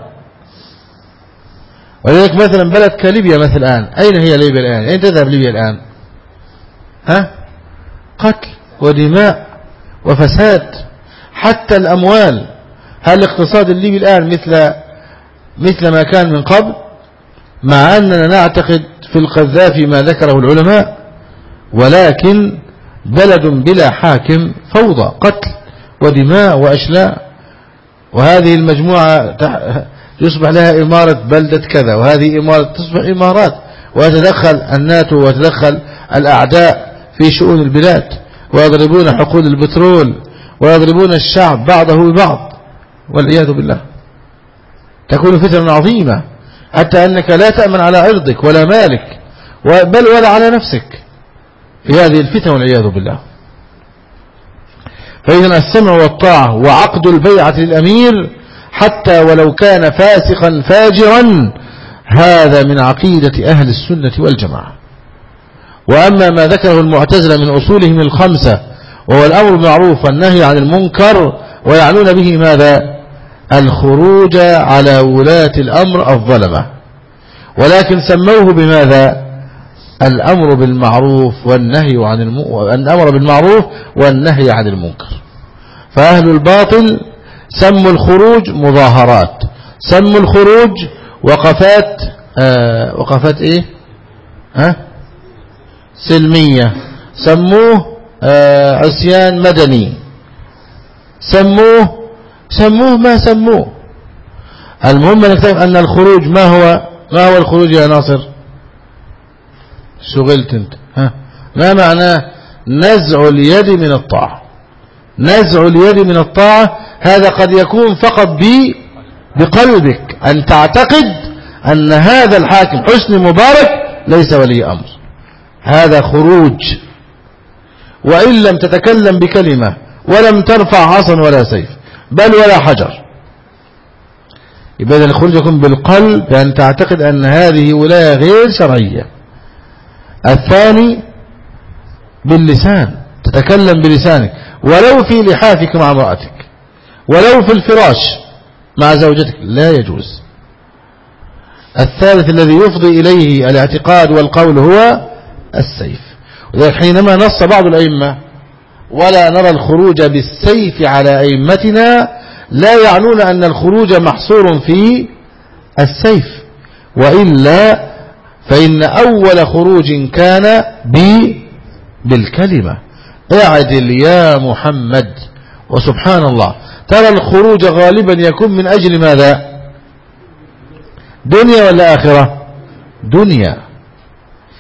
ولذلك مثلا بلد كليبيا مثل الآن، أين هي ليبيا الآن؟ أين تذهب ليبيا الآن؟ ها؟ قتل ودماء وفساد، حتى الأموال. هل الاقتصاد الليبي الآن مثل مثل ما كان من قبل؟ مع أننا نعتقد في القذافي ما ذكره العلماء، ولكن بلد بلا حاكم فوضى، قتل ودماء وأشلاء. وهذه المجموعة يصبح لها إمارة بلدة كذا، وهذه إمارة تصبح إمارات، ويتدخل الناتو ويتدخل الأعداء في شؤون البلاد، ويضربون حقول البترول ويضربون الشعب بعضه ببعض، والعياذ بالله. تكون فتنة عظيمة حتى أنك لا تأمن على عرضك ولا مالك بل ولا على نفسك في هذه الفتنة، والعياذ بالله. فإذا السمع والطاعة وعقد البيعة للأمير حتى ولو كان فاسقا فاجرا، هذا من عقيدة أهل السنة والجماعة. وأما ما ذكره المعتزلة من أصولهم الخمسة وهو الأمر بالمعروف والنهي عن المنكر، ويعنون به ماذا؟ الخروج على ولاة الأمر الظلمة، ولكن سموه بماذا؟ الأمر بالمعروف والنهي عن الم... الأمر بالمعروف والنهي عن المنكر. فأهل الباطل سموا الخروج مظاهرات، سموا الخروج وقفات آه وقفات ايه ها سلمية، سموه آه عصيان مدني، سموه سموه ما سموه. المهم نكتب أن الخروج ما هو ما هو الخروج يا ناصر؟ شغلت انت ها ما معناه؟ نزع اليد من الطاعة. نزع اليد من الطاعة هذا قد يكون فقط بقلبك، أن تعتقد أن هذا الحاكم حسني مبارك ليس ولي أمر، هذا خروج. وإن لم تتكلم بكلمة ولم ترفع عصا ولا سيف بل ولا حجر، يبقى الخروج يكون بالقلب، بأن تعتقد أن هذه ولاية غير شرعية. الثاني باللسان، تتكلم بلسانك ولو في لحافك مع امرأتك، ولو في الفراش مع زوجتك، لا يجوز. الثالث الذي يفضي إليه الاعتقاد والقول هو السيف. وذلك حينما نص بعض الأئمة ولا نرى الخروج بالسيف على أئمتنا، لا يعنون أن الخروج محصور في السيف، وإلا فإن أول خروج كان بالكلمة: اعدل يا محمد. وسبحان الله ترى الخروج غالبا يكون من أجل ماذا؟ دنيا ولا آخرة؟ دنيا.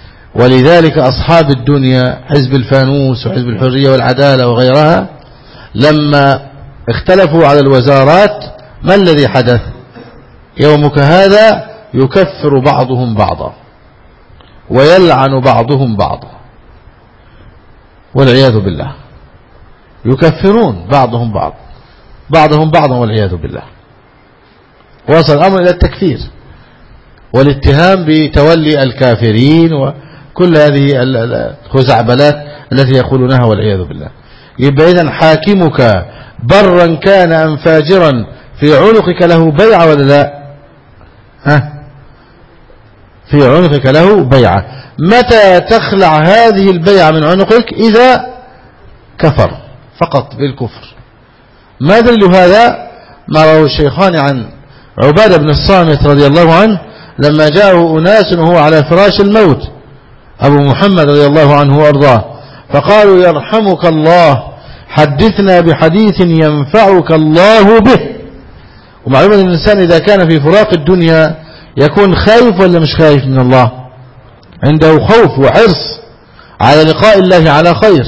ولذلك أصحاب الدنيا حزب الفانوس وحزب الحرية والعدالة وغيرها لما اختلفوا على الوزارات ما الذي حدث؟ يومك هذا يكفر بعضهم بعضا ويلعن بعضهم بعضا والعياذ بالله، يكفرون بعضهم بعض بعضهم بعضا والعياذ بالله. وصل الأمر إلى التكفير والاتهام بتولي الكافرين وكل هذه الخزعبلات التي يقولونها والعياذ بالله. يبقى إذن حاكمك برا كان أم فاجرا في عنقك له بيعة ولا لا؟ ها؟ في عنقك له بيعة. متى تخلع هذه البيعة من عنقك؟ إذا كفر فقط بالكفر. ما دليل هذا؟ ما رواه الشيخان عن عبادة بن الصامت رضي الله عنه لما جاءه أناس وهو على فراش الموت، أبو محمد رضي الله عنه وأرضاه، فقالوا يرحمك الله حدثنا بحديث ينفعك الله به. ومعلومة أن الإنسان إذا كان في فراق الدنيا يكون خايف ولا مش خايف من الله؟ عنده خوف وحرص على لقاء الله على خير.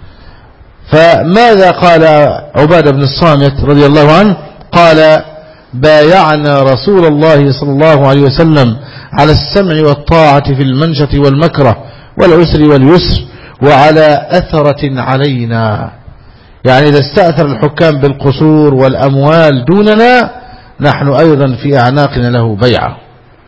فماذا قال عبادة بن الصامت رضي الله عنه؟ قال بايعنا رسول الله صلى الله عليه وسلم على السمع والطاعة في المنشة والمكره والعسر واليسر وعلى أثرة علينا. يعني إذا استأثر الحكام بالقصور والأموال دوننا نحن أيضا في أعناقنا له بيعة،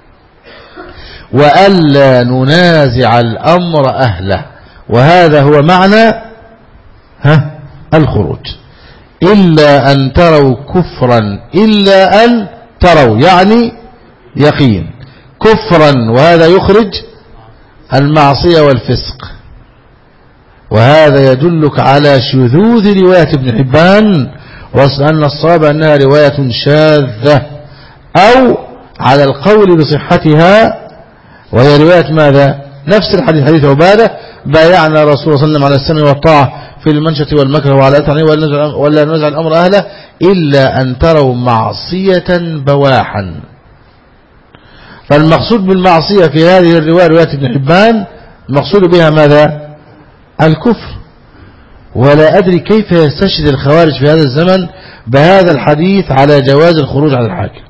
وألا ننازع الأمر أهله. وهذا هو معنى ها الخروج. إلا أن تروا كفرا، إلا أن تروا يعني يقين كفرا، وهذا يخرج المعصية والفسق. وهذا يدلك على شذوذ رواية ابن حبان، وأن الصواب أنها رواية شاذة، أو على القول بصحتها، وهي رواية ماذا؟ نفس الحديث، حديث عبادة بايعنا رسول الله صلى الله عليه وسلم على السمع والطاعة في المنشة والمكره وعلى أثر ولا ننزع الأمر أهله إلا أن تروا معصية بواحا. فالمقصود بالمعصية في هذه الرواية رواية ابن حبان المقصود بها ماذا؟ الكفر. ولا أدري كيف يستشهد الخوارج في هذا الزمن بهذا الحديث على جواز الخروج على الحاكم،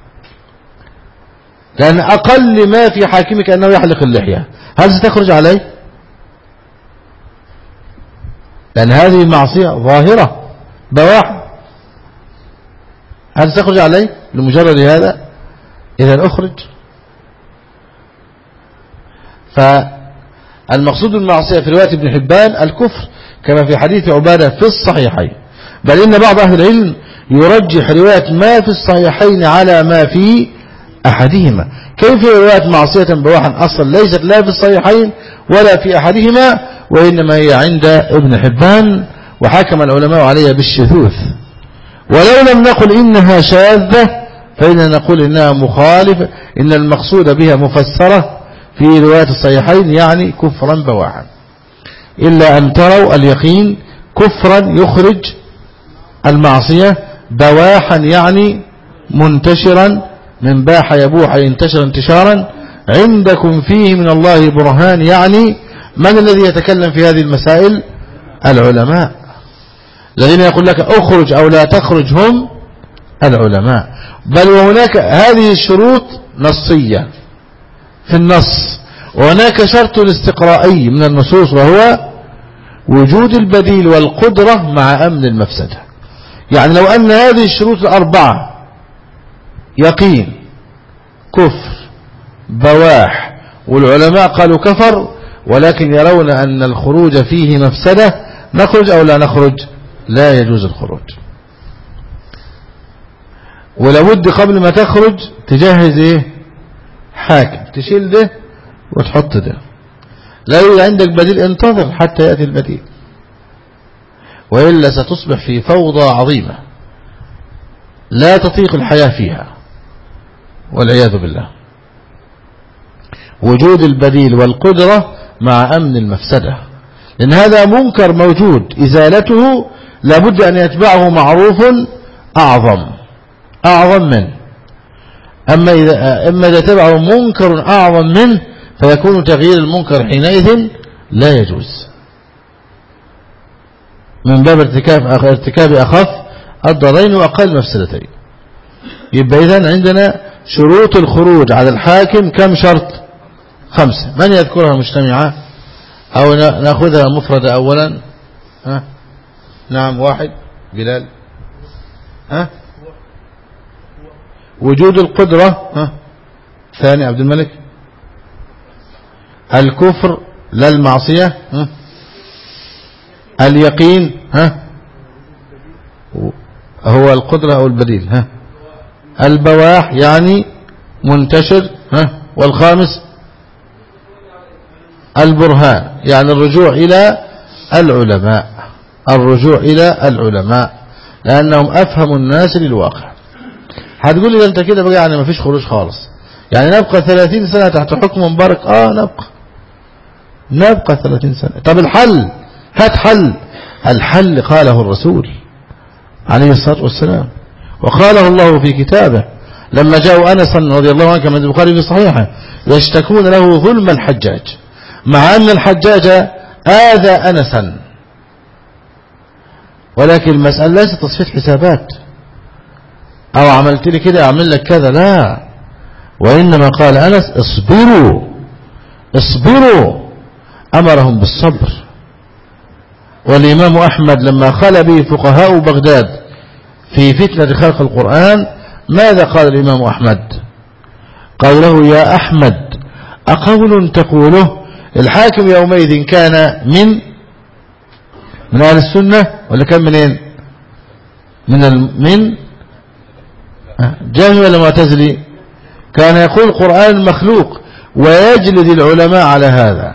لأن أقل ما في حاكمك أنه يحلق اللحية، هل ستخرج عليه؟ لأن هذه معصية ظاهرة بواح، هل ستخرج عليه لمجرد هذا؟ إذا أخرج. فالمقصود بالمعصية في رواية ابن حبان الكفر، كما في حديث عبادة في الصحيحين. بل إن بعض أهل العلم يرجح رواية ما في الصحيحين على ما في أحدهما. كيف رواية معصية بواحا أصلا ليست لا في الصحيحين ولا في أحدهما، وإنما هي عند ابن حبان، وحكم العلماء عليها بالشذوذ. ولو لم نقل إنها شاذة فإننا نقول إنها مخالفة، إن المقصود بها مفسرة في رواية الصحيحين يعني كفرا بواحا. إلا أن تروا اليقين كفرا يخرج المعصية، بواحا يعني منتشرا، من باح يبوح ينتشر انتشارا، عندكم فيه من الله برهان. يعني من الذي يتكلم في هذه المسائل؟ العلماء. الذين يقول لك اخرج أو لا تخرج هم العلماء. بل وهناك هذه الشروط نصية في النص، وهناك شرط الاستقرائي من النصوص، وهو وجود البديل والقدرة مع أمن المفسدة. يعني لو أن هذه الشروط الأربعة يقين كفر بواح والعلماء قالوا كفر، ولكن يرون أن الخروج فيه مفسدة، نخرج أو لا نخرج؟ لا يجوز الخروج. ولابد قبل ما تخرج تجهز ايه؟ حاكم، تشيل ده وتحط ده. لا يوجد عندك بديل، انتظر حتى يأتي البديل، وإلا ستصبح في فوضى عظيمة لا تطيق الحياة فيها والعياذ بالله. وجود البديل والقدرة مع أمن المفسدة، لأن هذا منكر موجود، إزالته لابد أن يتبعه معروف أعظم أعظم منه. أما إذا, أما إذا تبعه منكر أعظم منه فيكون تغيير المنكر حينئذ لا يجوز. من باب ارتكاب ارتكاب أخف الضررين وأقل مفسدتين. يبقى إذن عندنا شروط الخروج على الحاكم كم شرط؟ خمسة. من يذكرها مجتمعة أو نأخذها مفردة أولا؟ ها؟ نعم واحد بلال. ها؟ وجود القدرة. ها؟ ثاني عبد الملك. الكفر لا المعصية. ها؟ اليقين. ها؟ هو القدرة أو البديل. ها؟ البواح يعني منتشر. ها؟ والخامس البرهان يعني الرجوع إلى العلماء، الرجوع إلى العلماء لأنهم أفهم الناس للواقع. هتقول لي أنت كده بقى يعني ما فيش خروج خالص، يعني نبقى ثلاثين سنة تحت حكم مبارك؟ آه نبقى نبقى ثلاثين سنة. طب الحل، هات حل. الحل قاله الرسول عليه الصلاة والسلام وقاله الله في كتابه لما جاءوا أنسا رضي الله عنه كما عند البخاري في صحيحه يشتكون له ظلم الحجاج، مع أن الحجاج آذى أنسا، ولكن المسألة ليست تصفية حسابات أو عملت لي كده أعمل لك كذا، لا، وإنما قال أنس اصبروا اصبروا، أمرهم بالصبر. والإمام أحمد لما خلى به فقهاء بغداد في فتنة خلق القرآن ماذا قال الإمام أحمد؟ قال له يا أحمد أقول تقوله؟ الحاكم يومئذ كان من من أهل السنة ولا كان منين؟ من ال... من جاهل ولا معتزلي؟ كان يقول القرآن مخلوق ويجلد العلماء على هذا.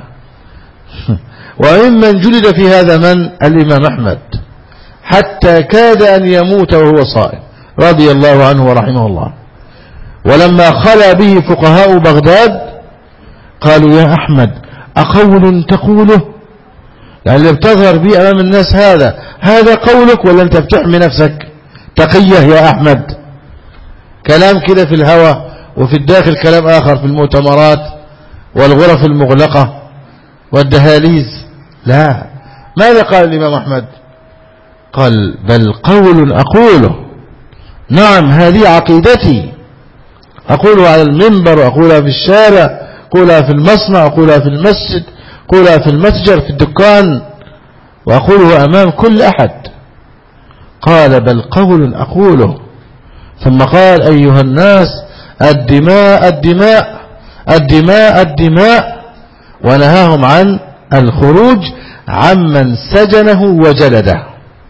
وممن جلد في هذا من؟ الإمام أحمد، حتى كاد أن يموت وهو صائم رضي الله عنه ورحمه الله. ولما خلى به فقهاء بغداد قالوا يا أحمد أقول تقوله؟ يعني اللي بتظهر به أمام الناس هذا هذا قولك ولا أنت بتحمي نفسك تقيه يا أحمد؟ كلام كده في الهوى وفي الداخل كلام آخر في المؤتمرات والغرف المغلقة والدهاليز. لا، ماذا قال الإمام أحمد؟ قال بل قول أقوله، نعم هذه عقيدتي، أقولها على المنبر، أقولها في الشارع، أقولها في المصنع، أقولها في المسجد، أقولها في المتجر في الدكان، وأقولها أمام كل أحد. قال بل قول أقوله. ثم قال أيها الناس الدماء الدماء الدماء الدماء، ونهاهم عن الخروج عمن سجنه وجلده.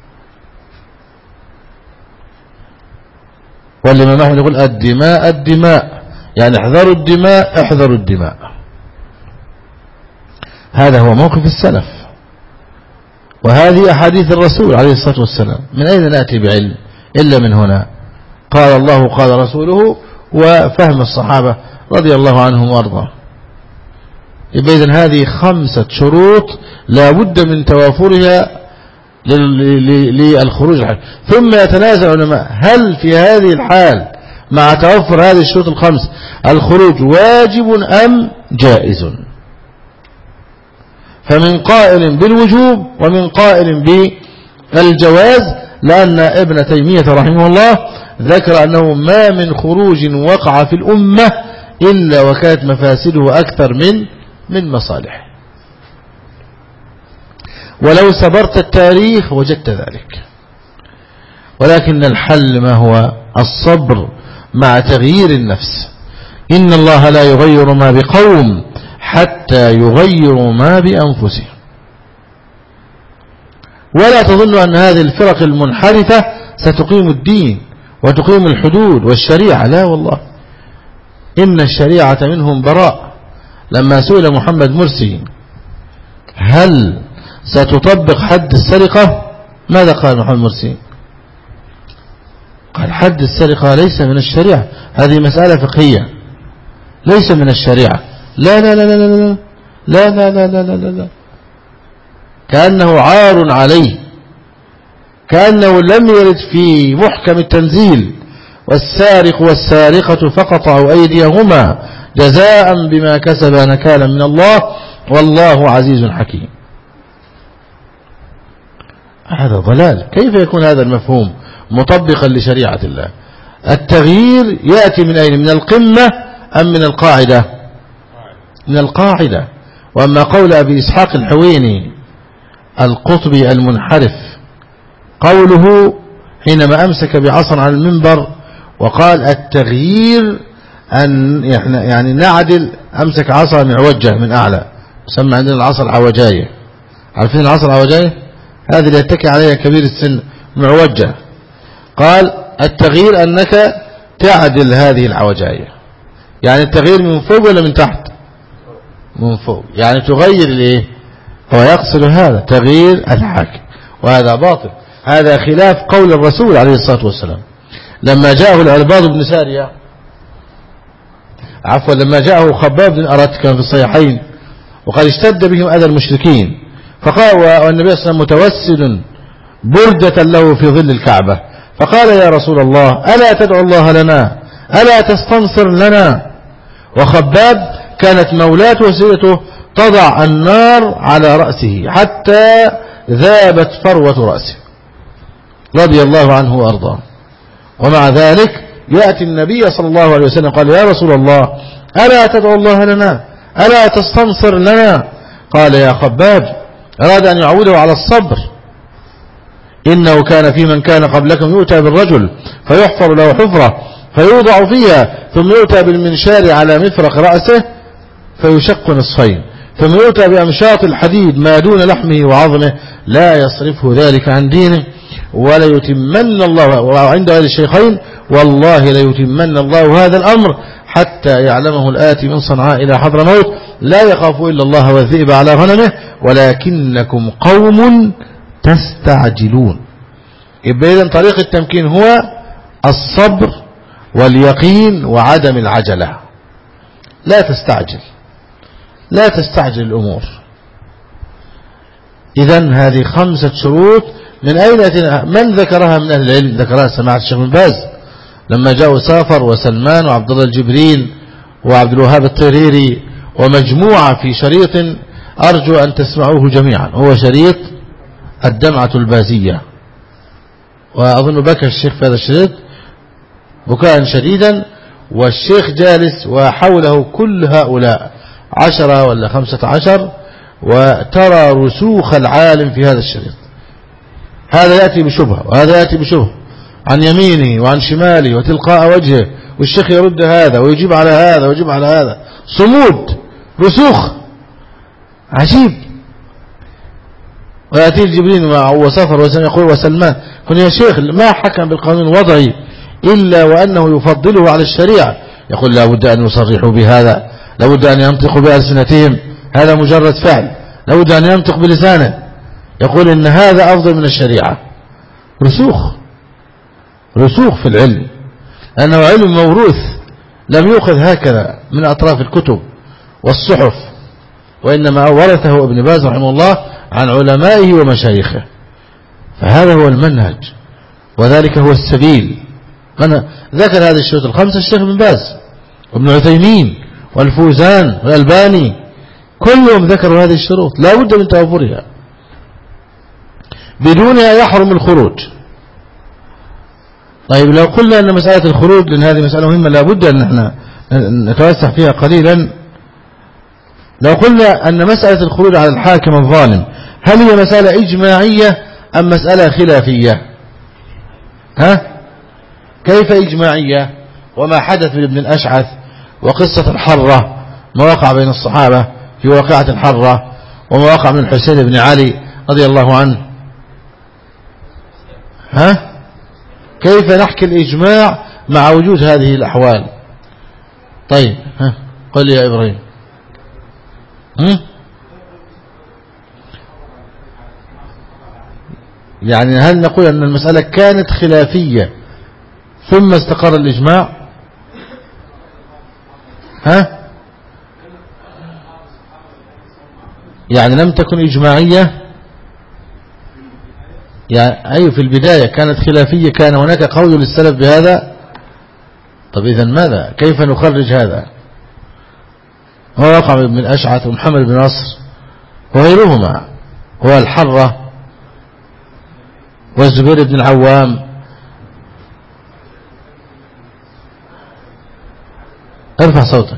والإمام أحمد يقول الدماء الدماء يعني احذروا الدماء احذروا الدماء. هذا هو موقف السلف، وهذه أحاديث الرسول عليه الصلاة والسلام. من أين نأتي بعلم إلا من هنا؟ قال الله قال رسوله وفهم الصحابة رضي الله عنهم وارضاهم. يبقى إذن هذه خمسة شروط لا بد من توافرها للخروج الحال. ثم يتنازع العلماء هل في هذه الحال مع توفر هذه الشروط الخمس الخروج واجب أم جائز؟ فمن قائل بالوجوب ومن قائل بالجواز، لأن ابن تيمية رحمه الله ذكر أنه ما من خروج وقع في الأمة إلا وكانت مفاسده أكثر من من مصالح، ولو سبرت التاريخ وجدت ذلك. ولكن الحل ما هو؟ الصبر مع تغيير النفس. إن الله لا يغير ما بقوم حتى يغيروا ما بأنفسهم. ولا تظن أن هذه الفرق المنحرفة ستقيم الدين وتقيم الحدود والشريعة، لا والله، إن الشريعة منهم براء. لما سئل محمد مرسي هل ستطبق حد السرقة ماذا قال محمد مرسي؟ قال حد السرقة ليس من الشريعة، هذه مسألة فقهية ليس من الشريعة. لا لا لا لا لا لا لا لا لا لا لا لا كأنه عار عليه، كأنه لم يرد في محكم التنزيل والسارق والسارقة فقطعوا أيديهما جزاء بما كسب نكالا من الله والله عزيز حكيم. هذا ضلال. كيف يكون هذا المفهوم مطبقا لشريعة الله؟ التغيير يأتي من أين؟ من القمة أم من القاعدة؟ من القاعدة. وأما قول أبي إسحاق الحويني القطبي المنحرف، قوله حينما أمسك بعصا على المنبر وقال التغيير أن يعني نعدل، أمسك عصا معوجة من أعلى، يسمى عندنا العصا العوجاية. عارفين العصا العوجاية؟ هذه اللي يتكي عليها كبير السن، معوجة. قال التغيير أنك تعدل هذه العوجاية. يعني التغيير من فوق ولا من تحت؟ من فوق، يعني تغير الايه؟ هو يقصد هذا تغيير الحاكم، وهذا باطل. هذا خلاف قول الرسول عليه الصلاة والسلام لما جاءه العرباض بن سارية، عفوا لما جاءه خباب بن أرت، كان في الصحيحين، وقد اشتد بهم أذى المشركين، فقال والنبي صلى الله عليه وسلم متوسل بردة له في ظل الكعبة، فقال يا رسول الله ألا تدعو الله لنا، ألا تستنصر لنا؟ وخباب كانت مولاة وسيلته تضع النار على رأسه حتى ذابت فروة رأسه رضي الله عنه وأرضاه. ومع ذلك يأتي النبي صلى الله عليه وسلم قال يا رسول الله ألا تدعو الله لنا، ألا تستنصر لنا؟ قال يا خباب، أراد أن يعوده على الصبر. إنه كان في من كان قبلكم يؤتى بالرجل فيحفر له حفرة فيوضع فيها، ثم يؤتى بالمنشار على مفرق رأسه فيشق نصفين، ثم يؤتى بأمشاط الحديد ما دون لحمه وعظمه، لا يصرفه ذلك عن دينه ولا يتمن الله. وعند أهل الشيخين والله لا يتمن الله هذا الأمر حتى يعلمه الآتي من صنعاء إلى حضرموت، لا يخاف إلا الله والذئب على غنمه ولكنكم قوم تستعجلون. يبقى إذن طريق التمكين هو الصبر واليقين وعدم العجلة. لا تستعجل، لا تستعجل الأمور. إذن هذه خمسة شروط. من أين أتينا؟ من ذكرها من أهل العلم؟ ذكرها سماحة الشيخ بن باز لما جاءوا سافر وسلمان وعبد الله الجبرين وعبد الوهاب الطريري ومجموعة في شريط أرجو أن تسمعوه جميعا، هو شريط الدمعة البازية. وأظن بكى الشيخ في هذا الشريط بكاء شديدا، والشيخ جالس وحوله كل هؤلاء عشرة ولا خمسة عشر، وترى رسوخ العالم في هذا الشريط. هذا يأتي بشبهة وهذا يأتي بشبهة عن يمينه وعن شماله وتلقاء وجهه، والشيخ يرد هذا ويجيب على هذا ويجيب على هذا، صمود رسوخ عجيب. ويأتي الجبرين وسافر وسلمان يقول وسلمان قل يا شيخ ما حكم بالقانون الوضعي إلا وأنه يفضله على الشريعة؟ يقول لا بد أن يصرحوا بهذا، لا بد أن ينطقوا بألسنتهم، هذا مجرد فعل، لا بد أن ينطق بلسانه يقول إن هذا أفضل من الشريعة. رسوخ رسوخ في العلم، لأنه علم موروث لم يؤخذ هكذا من أطراف الكتب والصحف، وإنما ورثه ابن باز رحمه الله عن علمائه ومشايخه. فهذا هو المنهج وذلك هو السبيل. أنا ذكر هذه الشروط الخمسة الشيخ ابن باز وابن عثيمين والفوزان والألباني كلهم ذكروا هذه الشروط، لا بد من توفرها، بدونها يحرم الخروج. طيب لو قلنا أن مسألة الخروج، لأن هذه مسألة مهمة لا بد أن احنا نتوسع فيها قليلا، لو قلنا أن مسألة الخروج على الحاكم الظالم هل هي مسألة إجماعية أم مسألة خلافية؟ ها؟ كيف إجماعية؟ وما حدث لابن الأشعث وقصة الحرة، ما وقع بين الصحابة في واقعة الحرة، وما وقع من الحسين بن علي رضي الله عنه. ها؟ كيف نحكي الإجماع مع وجود هذه الأحوال؟ طيب ها قل يا إبراهيم. هم؟ يعني هل نقول أن المسألة كانت خلافية ثم استقر الإجماع؟ ها؟ يعني لم تكن إجماعية، يعني أي في البداية كانت خلافية، كان هناك قول للسلف بهذا. طب إذن ماذا؟ كيف نخرج هذا؟ هو وقع ابن الأشعث ومحمد بن نصر وغيرهما، هو الحرة والزبير بن العوام. ارفع صوتك.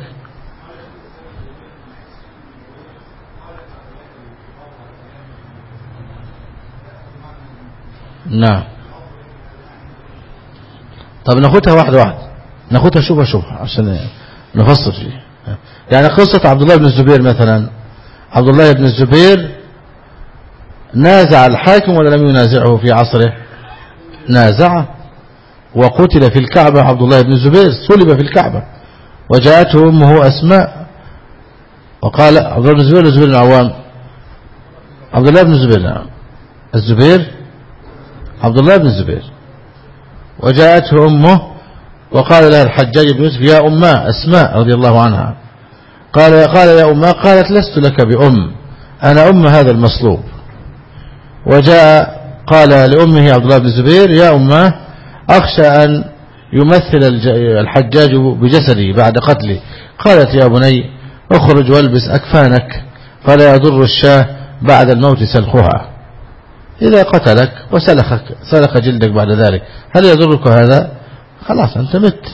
نعم. طب ناخدها واحدة واحدة، ناخدها شوفها شوفها عشان نفصل فيه. يعني قصة عبد الله بن الزبير مثلا، عبد الله بن الزبير نازع الحاكم ولا لم ينازعه في عصره؟ نازعه، وقتل في الكعبة. عبد الله بن الزبير صلب في الكعبة، وجاءته أمه أسماء وقال عبد الله بن الزبير الزبير بن العوام، عبد الله بن الزبير، نعم الزبير عبد الله بن الزبير. وجاءته أمه وقال لها الحجاج بن يوسف يا أمه أسماء رضي الله عنها، قال قال يا أمه، قالت لست لك بأم، أنا أم هذا المصلوب. وجاء قال لأمه عبد الله بن الزبير يا أمه أخشى أن يمثل الحجاج بجسدي بعد قتلي. قالت يا بني اخرج والبس أكفانك فلا يضر الشاه بعد الموت سلخها. إذا قتلك وسلخك سلخ جلدك بعد ذلك هل يضرك هذا؟ خلاص أنت مت.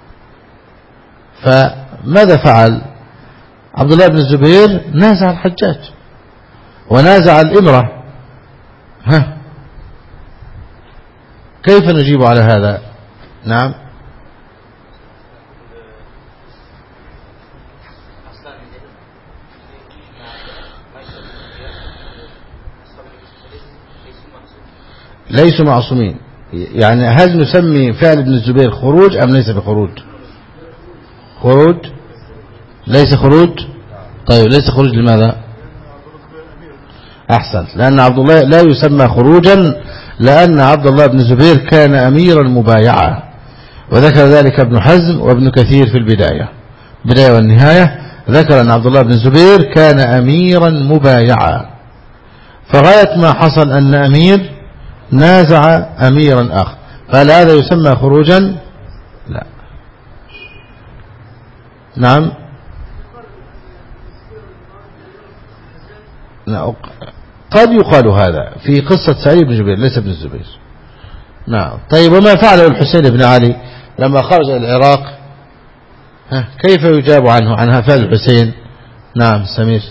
فماذا فعل عبد الله بن الزبير؟ نازع الحجاج ونازع الإمرة. ها كيف نجيب على هذا؟ نعم. ليسوا معصومين. يعني هل نسمي فعل ابن الزبير خروج أم ليس بخروج؟ خروج، ليس خروج. طيب ليس خروج لماذا؟ أحسنت، لأن عبد الله لا يسمى خروجا، لأن عبد الله بن الزبير كان أميرا مبايعا، وذكر ذلك ابن حزم وابن كثير في البداية بداية والنهاية، ذكر أن عبد الله بن الزبير كان أميرا مبايعا. فغاية ما حصل أن أمير نازع أميرا آخر، فهل هذا يسمى خروجا؟ لا. نعم. لا. قد يقال هذا في قصة سعيد بن جبير ليس ابن الزبير. نعم. طيب وما فعله الحسين بن علي لما خرج إلى العراق؟ ها كيف يجاب عنه عن فعل الحسين؟ نعم سمير.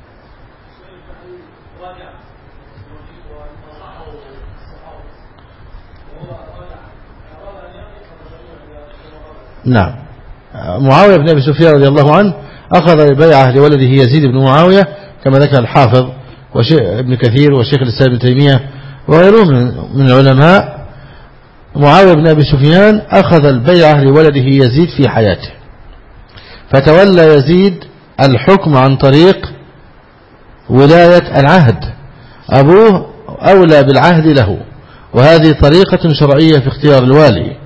نعم. معاوية بن أبي سفيان رضي الله عنه أخذ البيعة لولده يزيد بن معاوية كما ذكر الحافظ وابن كثير وشيخ الإسلام ابن تيمية وغيرهم من العلماء. معاوية بن أبي سفيان أخذ البيعة لولده يزيد في حياته، فتولى يزيد الحكم عن طريق ولاية العهد، أبوه أولى بالعهد له، وهذه طريقة شرعية في اختيار الوالي.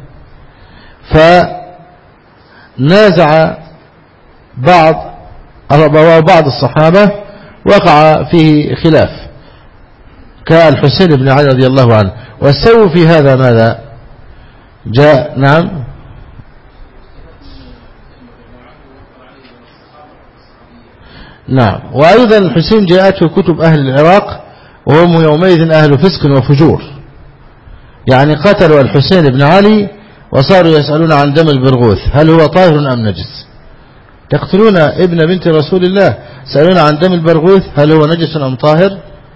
فنازع بعض بعض الصحابة وقع فيه خلاف كالحسين بن علي رضي الله عنه، والسبب في هذا ماذا جاء؟ نعم. نعم. وأيضا الحسين جاءته كتب أهل العراق وهم يومئذ أهل فسق وفجور، يعني قتلوا الحسين بن علي وصاروا يسألون عن دم البرغوث هل هو طاهر أم نجس. يقتلون ابن بنت رسول الله يسألون عن دم البرغوث هل هو نجس أم طاهر.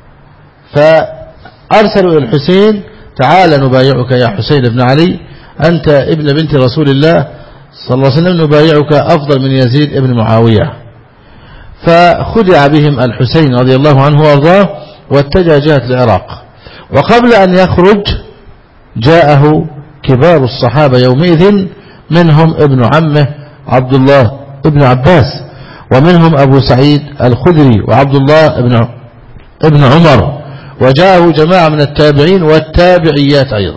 فأرسلوا إلى الحسين تعال نبايعك يا حسين بن علي، أنت ابن بنت رسول الله صلى الله عليه وسلم، نبايعك أفضل من يزيد ابن معاوية. فخدع بهم الحسين رضي الله عنه وارضاه واتجه جهة العراق. وقبل أن يخرج جاءه كبار الصحابة يومئذ، منهم ابن عمه عبد الله ابن عباس، ومنهم أبو سعيد الخدري وعبد الله ابن ابن عمر، وجاءه جماعة من التابعين والتابعيات أيضا.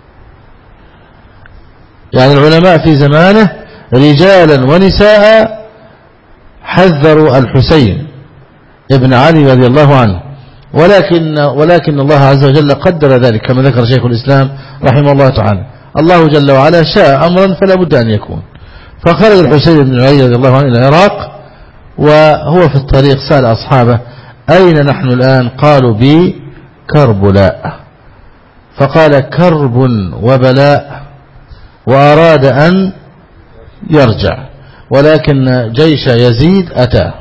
يعني العلماء في زمانه رجالا ونساء حذروا الحسين ابن علي رضي الله عنه، ولكن ولكن الله عز وجل قدر ذلك كما ذكر شيخ الإسلام رحمه الله تعالى. الله جل وعلا شاء أمرا فلا بد أن يكون. فخرج الحسين بن علي رضي الله عنه إلى العراق، وهو في الطريق سأل أصحابه أين نحن الآن؟ قالوا بكربلاء. فقال كرب وبلاء، وأراد أن يرجع، ولكن جيش يزيد أتى.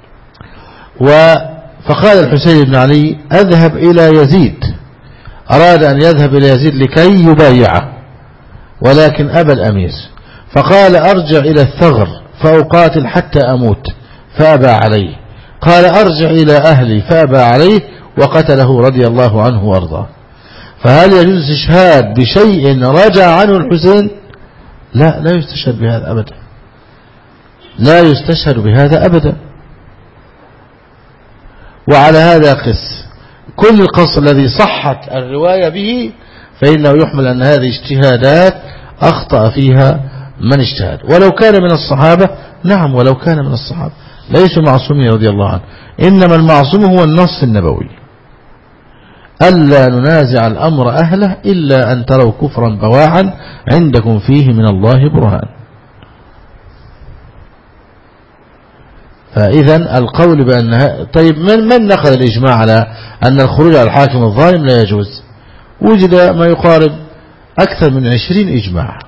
فقال الحسين بن علي أذهب إلى يزيد، أراد أن يذهب إلى يزيد لكي يبايعه، ولكن أبى الأمير، فقال أرجع إلى الثغر فأقاتل حتى أموت، فأبى عليه. قال أرجع إلى أهلي، فأبى عليه وقتله رضي الله عنه وأرضاه. فهل يجوز استشهاد بشيء رجع عنه الحسين؟ لا، لا يستشهد بهذا أبدا، لا يستشهد بهذا أبدا. وعلى هذا قس كل القص الذي صحت الرواية به فإنه يحمل أن هذه اجتهادات أخطأ فيها من اجتهد، ولو كان من الصحابة. نعم، ولو كان من الصحابة ليسوا معصومين رضي الله عنه، إنما المعصوم هو النص النبوي، ألا ننازع الأمر أهله إلا أن تروا كفرا بواحا عندكم فيه من الله برهان. فإذا القول بأنها طيب، من من نقل الإجماع على أن الخروج على الحاكم الظالم لا يجوز؟ وجد ما يقارب أكثر من عشرين إجماع،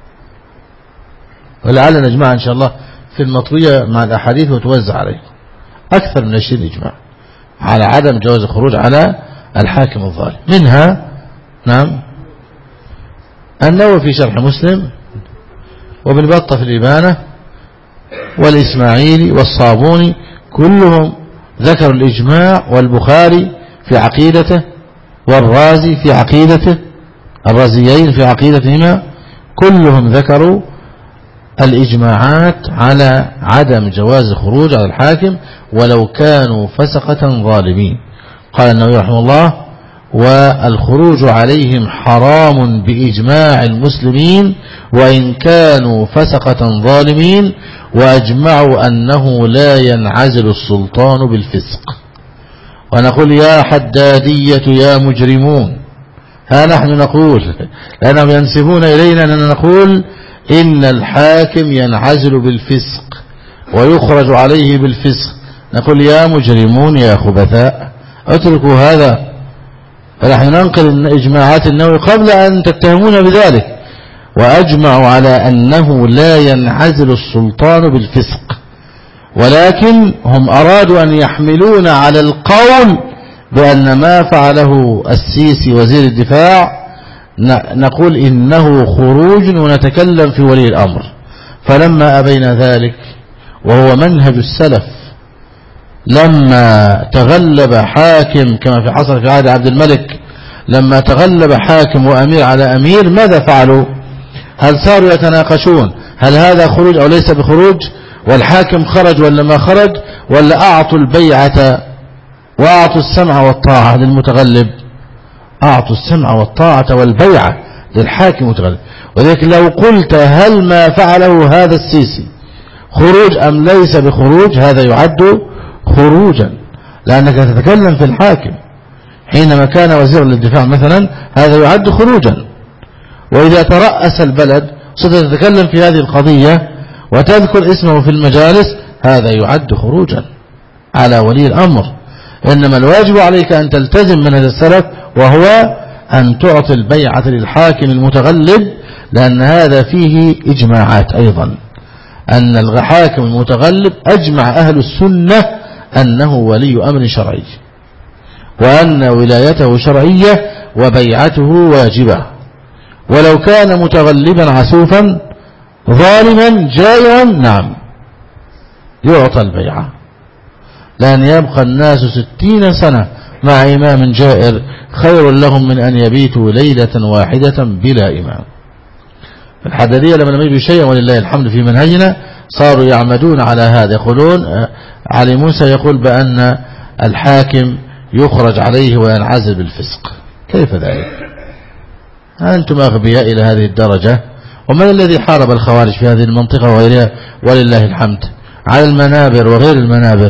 ولعلنا نجمع إن شاء الله في المطوية مع الأحاديث وتوزع عليكم. أكثر من عشرين إجماع على عدم جواز الخروج على الحاكم الظالم. منها نعم النووي في شرح مسلم، وابن بطة في الإبانة، والإسماعيلي والصابوني، كلهم ذكروا الإجماع، والبخاري في عقيدته، والرازي في عقيدته، الرازيين في عقيدتهما، كلهم ذكروا الإجماعات على عدم جواز الخروج على الحاكم ولو كانوا فسقة ظالمين. قال النووي رحمه الله: والخروج عليهم حرام بإجماع المسلمين وإن كانوا فسقة ظالمين، وأجمعوا أنه لا ينعزل السلطان بالفسق. ونقول يا حدادية يا مجرمون، ها نحن نقول لأنهم ينسبون إلينا أننا نقول إن الحاكم ينعزل بالفسق ويخرج عليه بالفسق. نقول يا مجرمون يا خبثاء اتركوا هذا، فنحن ننقل إجماعات النووي قبل أن تتهمون بذلك. وأجمعوا على أنه لا ينعزل السلطان بالفسق، ولكن هم أرادوا أن يحملون على القول بأن ما فعله السيسي وزير الدفاع نقول إنه خروج ونتكلم في ولي الأمر. فلما أبينا ذلك، وهو منهج السلف، لما تغلب حاكم كما في حصل في عهد عبد الملك، لما تغلب حاكم وأمير على أمير، ماذا فعلوا؟ هل صاروا يتناقشون هل هذا خروج أو ليس بخروج، والحاكم خرج ولا ما خرج، ولا أعطوا البيعة وأعطوا السمع والطاعة للمتغلب؟ أعطوا السمع والطاعة والبيعة للحاكم المتغلب. وذلك لو قلت هل ما فعله هذا السيسي خروج أم ليس بخروج، هذا يعد خروجا، لأنك تتكلم في الحاكم حينما كان وزيرا للدفاع مثلا، هذا يعد خروجا. وإذا ترأس البلد ستتكلم في هذه القضية وتذكر اسمه في المجالس، هذا يعد خروجا على ولي الأمر. إنما الواجب عليك أن تلتزم من هذا السلف، وهو أن تعطي البيعة للحاكم المتغلب، لأن هذا فيه إجماعات أيضا، أن الحاكم المتغلب أجمع أهل السنة أنه ولي أمر شرعي، وأن ولايته شرعية وبيعته واجبة، ولو كان متغلبا عسوفا ظالما جائعا نعم يعطى البيعة، لأن يبقى الناس ستين سنة مع إمام جائر خير لهم من أن يبيتوا ليلة واحدة بلا إمام. الحدادية لما لم يجدوا شيئا ولله الحمد في منهجنا صاروا يعمدون على هذا. يقولون علي موسى يقول بأن الحاكم يخرج عليه وينعزل بالفسق. كيف ذلك؟ أنتم أغبياء إلى هذه الدرجة. ومن الذي حارب الخوارج في هذه المنطقة وغيرها ولله الحمد على المنابر وغير المنابر؟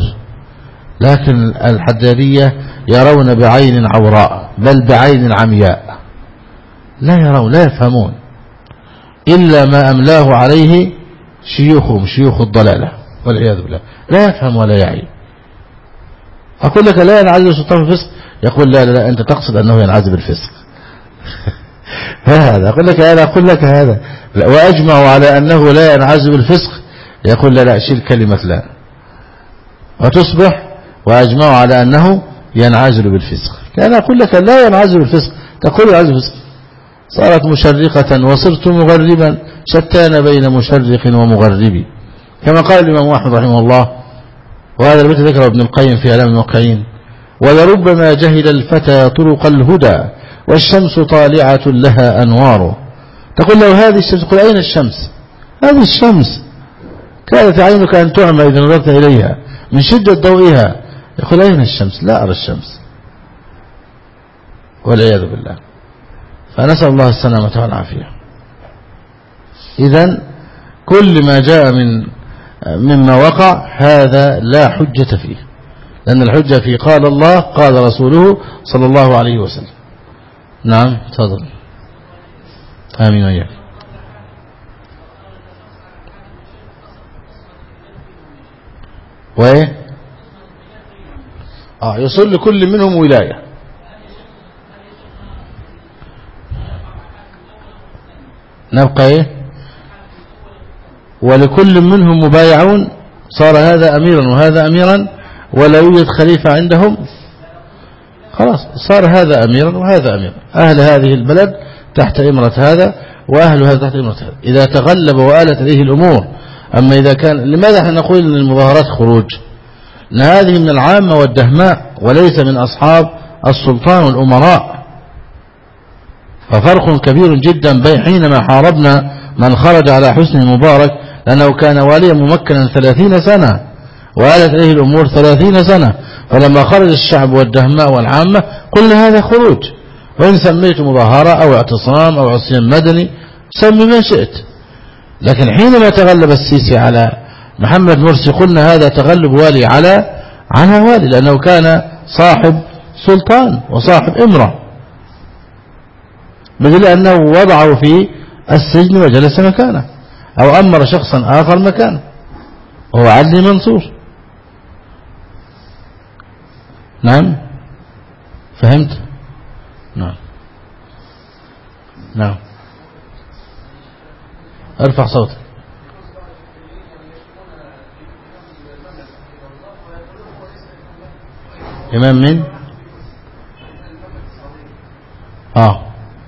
لكن الحدادية يرون بعين عوراء بل بعين عمياء، لا يرون لا يفهمون إلا ما أملاه عليه شيوخهم شيوخ الضلالة والعياذ بالله، لا يفهم ولا يعي. أقول لك لا ينعزل السلطان بالفسق، يقول لا لا لا أنت تقصد أنه ينعزل بالفسق. هذا أقول لك أنا أقول لك هذا وأجمعوا على أنه لا ينعزب الفسق، يقول لا لا شيل كلمة لا، وتصبح وأجمعوا على أنه ينعزل بالفسق. أنا أقول لك لا ينعزل بالفسق، تقول ينعزل بالفسق. صارت مشرقة وصرت مغربا، شتان بين مشرق ومغرب، كما قال الإمام أحمد رحمه الله، وهذا البيت ذكره ابن القيم في إعلام الموقعين: ولربما جهل الفتى طرق الهدى والشمس طالعة لها أنوار. تقول له هذه الشمس، تقول أين الشمس؟ هذه الشمس كانت عينك أن تعمى إذا نظرت إليها من شدة ضوئها. يقول أين الشمس؟ لا أرى الشمس، والعياذ بالله. فنسأل الله السلامة والعافية. إذن كل ما جاء من مما وقع هذا لا حجة فيه، لأن الحجة في قال الله قال رسوله صلى الله عليه وسلم. نعم تفضل. آمين وإياك. وإيه آه يصل لكل منهم ولاية. نبقى إيه ولكل منهم مبايعون، صار هذا أميرا وهذا أميرا ولا يوجد خليفة عندهم، خلاص صار هذا أميرا وهذا أميرا، أهل هذه البلد تحت إمرة هذا وأهل هذا تحت إمرة هذا، إذا تغلب وآلت إليه الأمور. أما إذا كان، لماذا احنا نقول أن المظاهرات خروج؟ أن هذه من العامة والدهماء وليس من أصحاب السلطان والأمراء، ففرق كبير جدا بين حينما حاربنا من خرج على حسني مبارك لأنه كان واليا ممكنا ثلاثين سنة وآلت إليه الأمور ثلاثين سنة، فلما خرج الشعب والدهماء والعامة قلنا هذا خروج، وإن سميت مظاهرة أو اعتصام أو عصيان مدني سمي ما شئت. لكن حينما تغلب السيسي على محمد مرسي قلنا هذا تغلب والي على على والي، لأنه كان صاحب سلطان وصاحب إمرة، بدل أنه وضعه في السجن وجلس مكانه أو أمر شخصا آخر مكانه، وهو عدلي منصور. نعم فهمت. نعم نعم ارفع صوتك. إمام من آه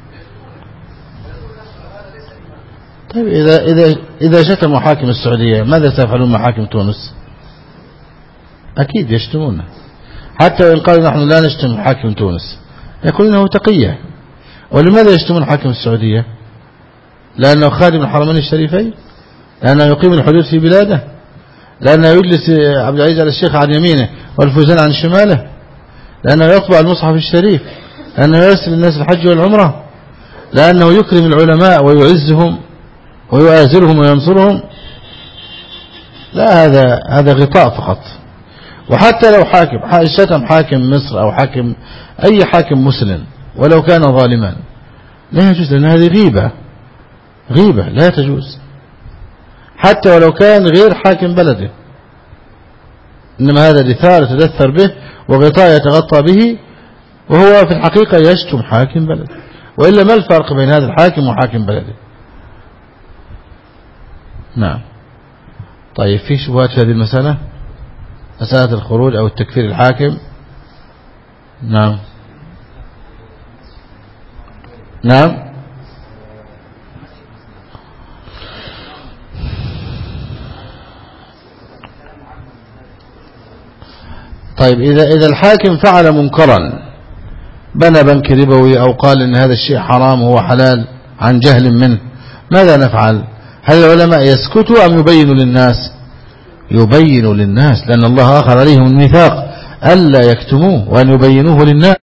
طيب إذا إذا إذا شتموا حاكم السعودية ماذا سيفعلون مع حاكم تونس؟ أكيد يشتمونه، حتى وإن قالوا نحن لا نشتم حاكم تونس يقولون انه تقية. ولماذا يشتمون حاكم السعودية؟ لأنه خادم الحرمين الشريفين، لأنه يقيم الحدود في بلاده، لأنه يجلس عبد العزيز على الشيخ عن يمينه والفوزان عن شماله، لأنه يطبع المصحف الشريف، لأنه يرسل الناس الحج والعمرة، لأنه يكرم العلماء ويعزهم ويؤازرهم وينصرهم. لا هذا هذا غطاء فقط. وحتى لو حاكم شتم حاكم مصر أو حاكم أي حاكم مسلم ولو كان ظالما لا يجوز، لأن هذه غيبة غيبة لا تجوز، حتى ولو كان غير حاكم بلده، إنما هذا دثار يتدثر به وغطاء يتغطى به، وهو في الحقيقة يشتم حاكم بلده. وإلا ما الفرق بين هذا الحاكم وحاكم بلده؟ نعم. طيب في شبهات في هذه المسألة، مسألة الخروج أو التكفير الحاكم؟ نعم نعم طيب إذا إذا الحاكم فعل منكرا، بنى بنك ربوي أو قال إن هذا الشيء حرام وهو حلال عن جهل منه، ماذا نفعل؟ هل العلماء يسكتوا أم يبينوا للناس؟ يبينوا للناس، لأن الله أخذ عليهم الميثاق ألا يكتموه وأن يبينوه للناس.